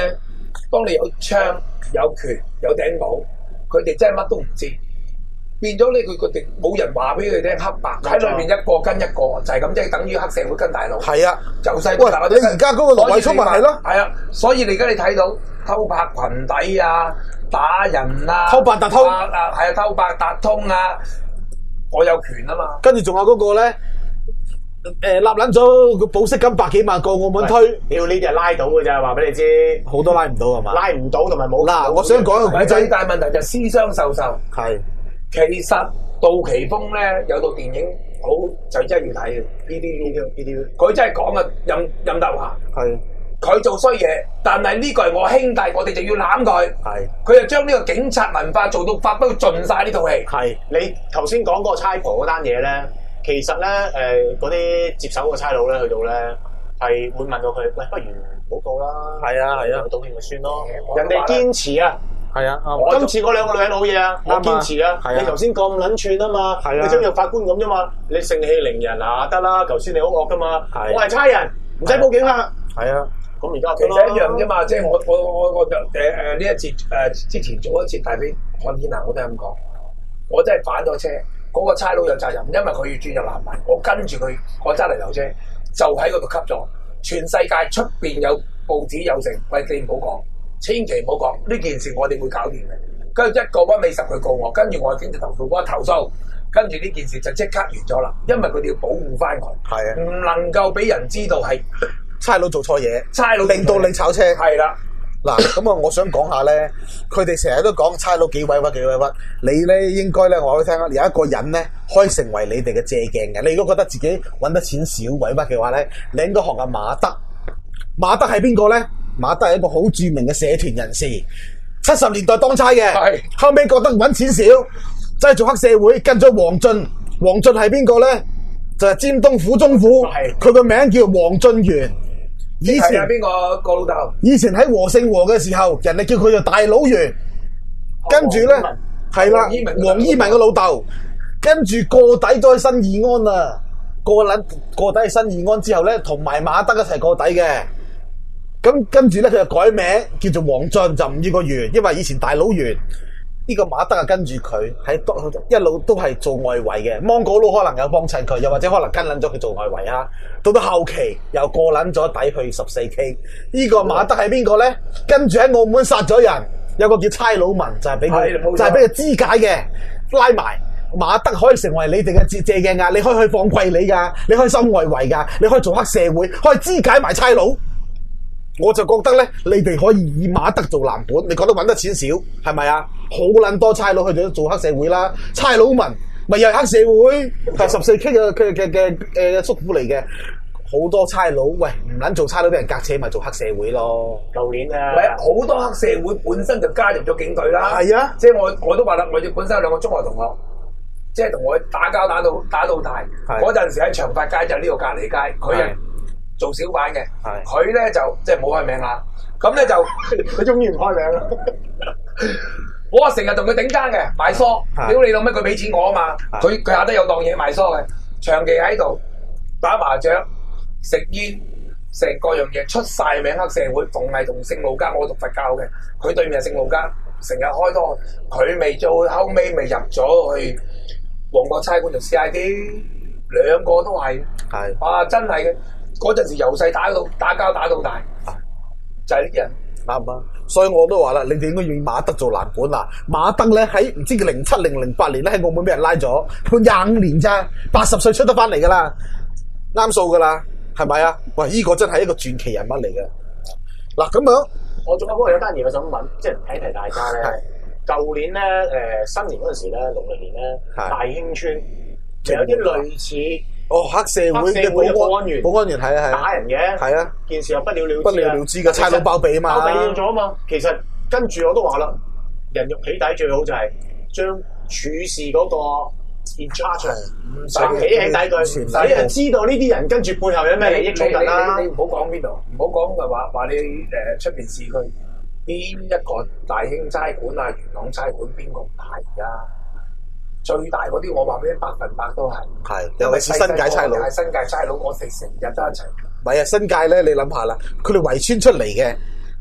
當你有槍、有權、有頂帽，佢哋真係乜都唔知。變咗咧，佢佢哋冇人話俾佢聽黑白喺裏邊一個跟一個，就係咁，即係等於黑社會跟大佬。係啊，由細到大。 喂，你而家嗰個盧偉聰咪係咯？ 係啊，所以你而家你睇到偷拍裙底啊、打人啊、 偷八達通啊，係啊，偷八達通啊，我有權啊嘛。 跟住仲有嗰個咧，誒立撚咗個保釋金百幾萬個澳門推， 屌呢啲係拉到嘅咋，話俾你知， 好多拉唔到係嘛？ 拉唔到同埋冇。 嗱，我想講一個古仔， 最大問題就私相授受。 係。 其實杜琪峰咧有套電影好就真係要睇嘅，呢啲呢啲呢啲，佢真係講啊任任達華，係佢做衰嘢，但係呢個係我兄弟，我哋就要攬佢，係佢就將呢個警察文化做到發揮盡晒呢套戲。係你頭先講嗰個差婆嗰單嘢咧，其實咧誒嗰啲接手個差佬咧去到咧係會問到佢，喂，不如唔好告啦，係啊係啊，道歉咪算咯，人哋堅持啊。係啊，今次嗰兩個女人好嘢啊，我堅持啊！你頭先咁撚串啊嘛，你真係法官咁啫嘛，你盛氣凌人啊得啦，頭先你好惡噶嘛，我係差人，唔使報警啦。係啊，咁而家其實一樣啫嘛，即係我我我我就誒誒呢一節誒之前做一節大俾看天啊，我都係咁講，我真係反咗車，嗰個差佬有責任，因為佢要轉入南環，我跟住佢，我揸嚟油車就喺嗰度吸咗，全世界出邊有報紙有成，喂你唔好講。千祈唔好講呢件事，我哋會搞掂嘅。跟住一個屈尾十佢告我，跟住我警察投訴，我投訴，跟住呢件事就即刻完咗啦。因為佢哋要保護翻佢，係啊，唔能夠俾人知道係差佬做錯嘢， 差佬令到你炒車。 係啦， 嗱咁啊，我想講下咧，佢哋成日都講差佬幾委屈幾委屈，你咧應該咧，我去聽啦，有一個人咧可以成為你哋嘅借鏡嘅。你如果覺得自己揾得錢少委屈嘅話咧，你應該學下馬德。馬德係邊個咧？馬德係一個好著名嘅社團人士，七十年代當差嘅，後尾覺得揾錢少，真係做黑社會，跟咗黃進。黃進係邊個咧？就係、是、尖東府中府，佢個名叫黃進元。以前邊個個老豆？ 以前喺和勝和嘅時候，人哋叫佢做大佬元。跟住咧，係啦，黃依文嘅老豆。跟住過底咗去新義安啊，過撚過底去新義安之後咧，同埋馬德一齊過底嘅。咁跟住咧，佢就改名叫做黃進，就唔要個元，因為以前大佬元呢、這個馬德啊，跟住佢喺一路都係做外圍嘅。芒果佬可能有幫襯佢，又或者可能跟撚咗佢做外圍啊。到到後期又過撚咗底去十四 K。呢個馬德係邊個咧？跟住喺澳門殺咗人，有個叫差佬文，就係俾佢，就係俾佢肢解嘅，拉埋。馬德可以成為你哋嘅借借鏡噶，你可以去放貴你噶，你可以收外圍噶，你可以做黑社會，可以肢解埋差佬。我就覺得咧，你哋可以以馬德做藍本，你覺得揾得錢少係咪啊？好撚多差佬去咗做黑社會啦，差佬文咪又係黑社會，係十四 K 嘅嘅嘅嘅誒叔父嚟嘅，好多差佬喂唔撚做差佬俾人隔扯，咪做黑社會咯。 舊年啊， 好多黑社會本身就加入咗警隊啦。 係啊， 即係我我都話啦，我哋本身有兩個中學同學，即係同我打交打到打到大。嗰陣時喺長發街就呢個隔離街，佢係做小販嘅，佢咧就即係冇開名啦。咁咧就佢終於唔開名啦。 我啊成日同佢頂爭嘅賣梳，屌你老咩？佢俾錢我啊嘛，佢佢下低有檔嘢賣梳嘅，長期喺度打麻雀、食煙，成各樣嘢出晒名黑社會。逢係同聖路加，我讀佛教嘅，佢對面係聖路加，成日開多。佢未做，後尾咪入咗去旺角差館做 C I D， 兩個都係係啊，真係嘅。嗰陣時由細打到打交打到大，就係呢啲人啱唔啱？所以我都話啦，你哋應該要馬德做藍本啦。馬德咧喺唔知佢零七零零八年咧喺澳門俾人拉咗，判廿五年咋，八十歲出得翻嚟噶啦，啱數噶啦，係咪啊？喂，呢、這個真係一個傳奇人物嚟嘅。嗱咁樣， 我仲有嗰個有單嘢我想問，即係提提大家咧。舊年咧，誒、呃、新年嗰陣時咧，農曆年咧，大興村就有啲類似。 哦，黑社會嘅保安員，保安員係啊係打人嘅， 係啊， 件事又不了了之， 不了了之嘅，差佬包庇啊嘛， 包庇咗啊嘛。其實跟住我都話啦，人肉起底最好就係將處事嗰個 in charge 唔使起起底佢，你就知道呢啲人跟住背後有咩利益衝突啦。 你唔好講邊度，唔好講嘅話話你誒出邊市區邊一個大興差館啊、元朗差館邊個唔係啊？最大嗰啲我話俾你百分百都係， 係尤其是新界差佬， 係新界差佬，我哋成日都一齊。 唔係啊，新界咧，你諗下啦，佢哋圍村出嚟嘅，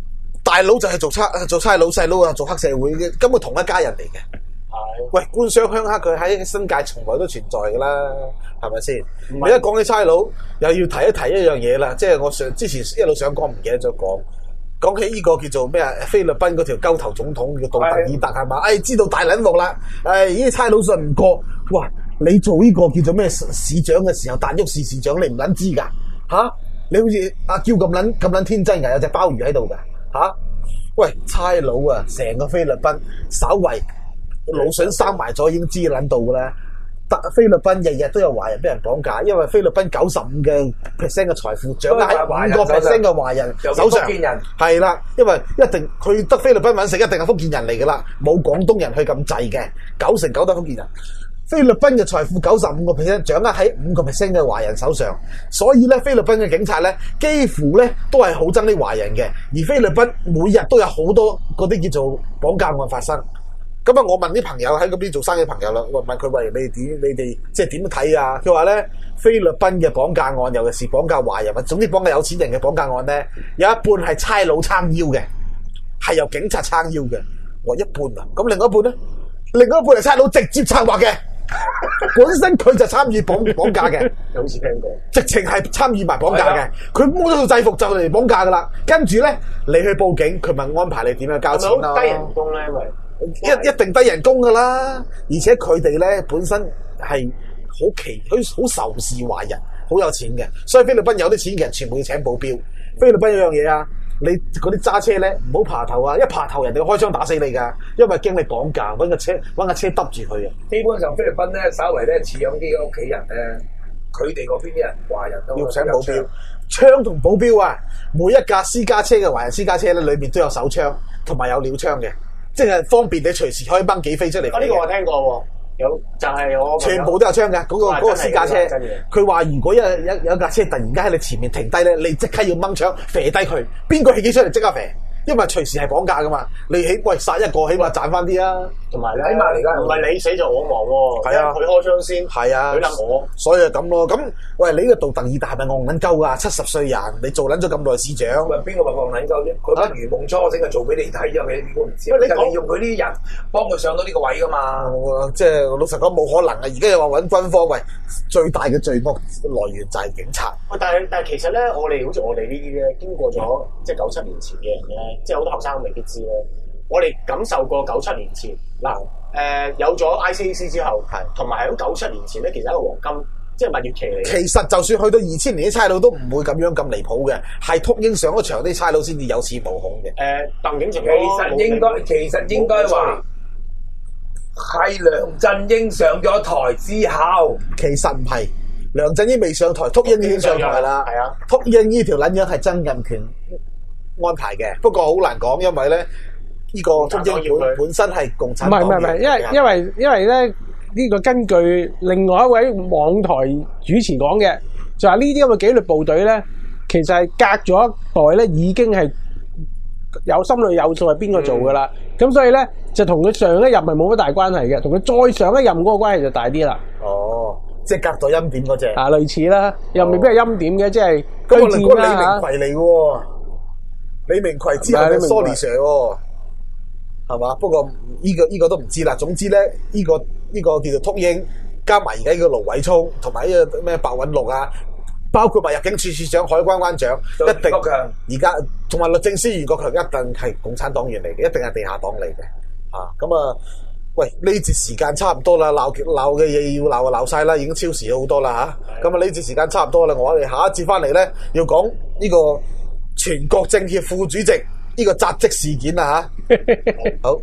大佬就係做差做差佬，細佬啊做黑社會嘅，根本同一家人嚟嘅。 係。 喂，官商鄉黑佢喺新界從來都存在噶啦，係咪先？你一講起差佬，又要提一提一樣嘢啦，即係我上之前一路想講，唔記得咗講。講起呢個叫做咩啊？菲律賓嗰條鳩頭總統叫杜特爾特係嘛？哎，知道大撚鑊啦！哎，呢啲差佬信唔過，哇！你做呢個叫做咩市長嘅時候，達沃市市長，你唔撚知噶吓？你好似阿嬌咁撚咁撚天真噶，有隻鮑魚喺度噶吓？喂，差佬啊，成個菲律賓稍為腦筍生埋咗，已經知撚到噶啦。特菲律賓日日都有華人俾人綁架，因為菲律賓九十五嘅 percent 嘅財富掌握喺五個 percent 嘅華人手上，係啦，因為一定佢得菲律賓揾食，一定係福建人嚟噶啦，冇廣東人去咁滯嘅，九成九都係福建人。菲律賓嘅財富九十五個 percent 掌握喺五個 percent 嘅華人手上，所以咧菲律賓嘅警察咧幾乎咧都係好憎啲華人嘅，而菲律賓每日都有好多嗰啲叫做綁架案發生。咁啊！我問啲朋友喺嗰邊做生意朋友啦，我問佢喂，你點你哋即係點睇啊？佢話咧，菲律賓嘅綁架案，尤其是綁架華人或總之綁架有錢人嘅綁架案咧，有一半係差佬撐腰嘅，係由警察撐腰嘅。我一半啊，咁另外一半咧，另外一半係差佬直接策劃嘅，本身佢就參與綁綁架嘅， 好似聽過， 直情係參與埋綁架嘅。佢摸咗套制服就嚟綁架噶啦，跟住咧你去報警，佢咪安排你點樣交錢啦。 低人工咧，因為。 一一定低人工噶啦，而且佢哋咧本身係好奇，佢好仇視華人，好有錢嘅，所以菲律賓有啲錢嘅人全部要請保鏢。菲律賓有樣嘢啊，你嗰啲揸車咧唔好爬頭啊，一爬頭人哋開槍打死你噶，因為驚你綁架，搵個車搵架車揼住佢啊。 基本上菲律賓咧，稍為咧似樣啲嘅屋企人咧，佢哋嗰邊啲人華人都要請保鏢，槍同保鏢啊，每一架私家車嘅華人私家車咧，裏面都有手槍同埋有料槍嘅。即係方便你隨時可以掹幾飛出嚟。 啊！呢、這個我聽過喎，有就係、是、我全部都有槍㗎。嗰、那個嗰、那個私家車，佢話如果一有有架車突然間喺你前面停低咧，你即刻要掹槍射低佢，邊個起機出嚟即刻射，因為隨時係綁架噶嘛。你起喂殺一個，起碼賺翻啲啊！ 同埋咧，起碼嚟㗎，唔係你死就我亡喎。係啊，佢開槍先，係啊，佢撚我， 所以就咁咯。咁喂，你呢個杜特爾特係咪戇撚鳩㗎？七十歲人，你做撚咗咁耐市長， 喂，邊個話戇撚鳩啫？佢不如夢初醒，係做俾你睇啫，你都唔知。因為你講用佢呢啲人幫佢上到呢個位㗎嘛。 即係老實講冇可能啊！而家又話揾軍方，喂，最大嘅罪惡來源就係警察。 喂，但係但係其實咧，我哋好似我哋呢啲咧，經過咗、嗯、即係九七年前嘅人咧，即係好多後生都未必知咧。我哋感受過九七年前嗱，誒、呃、有咗 I C A C 之後，係同埋喺九七年前咧，其實係一個黃金，即係蜜月期嚟。其實就算去到二千年啲差佬都唔會咁樣咁離譜嘅，係禿鷹上咗場啲差佬先至有恃無恐嘅。誒、呃，鄧景晴其實應該其實應該話係梁振英上咗台之後， 其實唔係梁振英未上台，禿鷹已經上台啦。係啊，禿鷹呢條撚樣係曾蔭權安排嘅，不過好難講，因為咧。呢、這個禿鷹本本身係共產黨， 唔係唔係唔係，因為因為因為咧呢、這個根據另外一位網台主持講嘅，就話呢啲咁嘅紀律部隊咧，其實係隔咗一代咧，已經係有心裏有數係邊個做噶啦。咁、嗯、所以咧就同佢上一任係冇乜大關係嘅，同佢再上一任嗰個關係就大啲啦。 哦，即係隔咗欽點嗰隻啊，類似啦，又未必係欽點嘅，即係嗰個李明逵嚟嘅，李明逵之後係 Sorry Sir 喎。係嘛？不過呢、這個呢、這個都唔知啦。總之咧，呢、這個呢、這個叫做禿鷹，加埋而家呢個盧偉聰，同埋呢個咩白韞六啊，包括埋入境處處長、海關關長，一定而家同埋律政司袁國強一定係共產黨員嚟嘅，一定係地下黨嚟嘅。啊，咁啊，喂，呢節時間差唔多啦，鬧鬧嘅嘢要鬧就鬧晒啦，已經超時咗好多啦吓。咁啊，呢節時間差唔多啦，我哋下一節翻嚟咧，要講呢個全國政協副主席。呢個扎職事件啊嚇，好。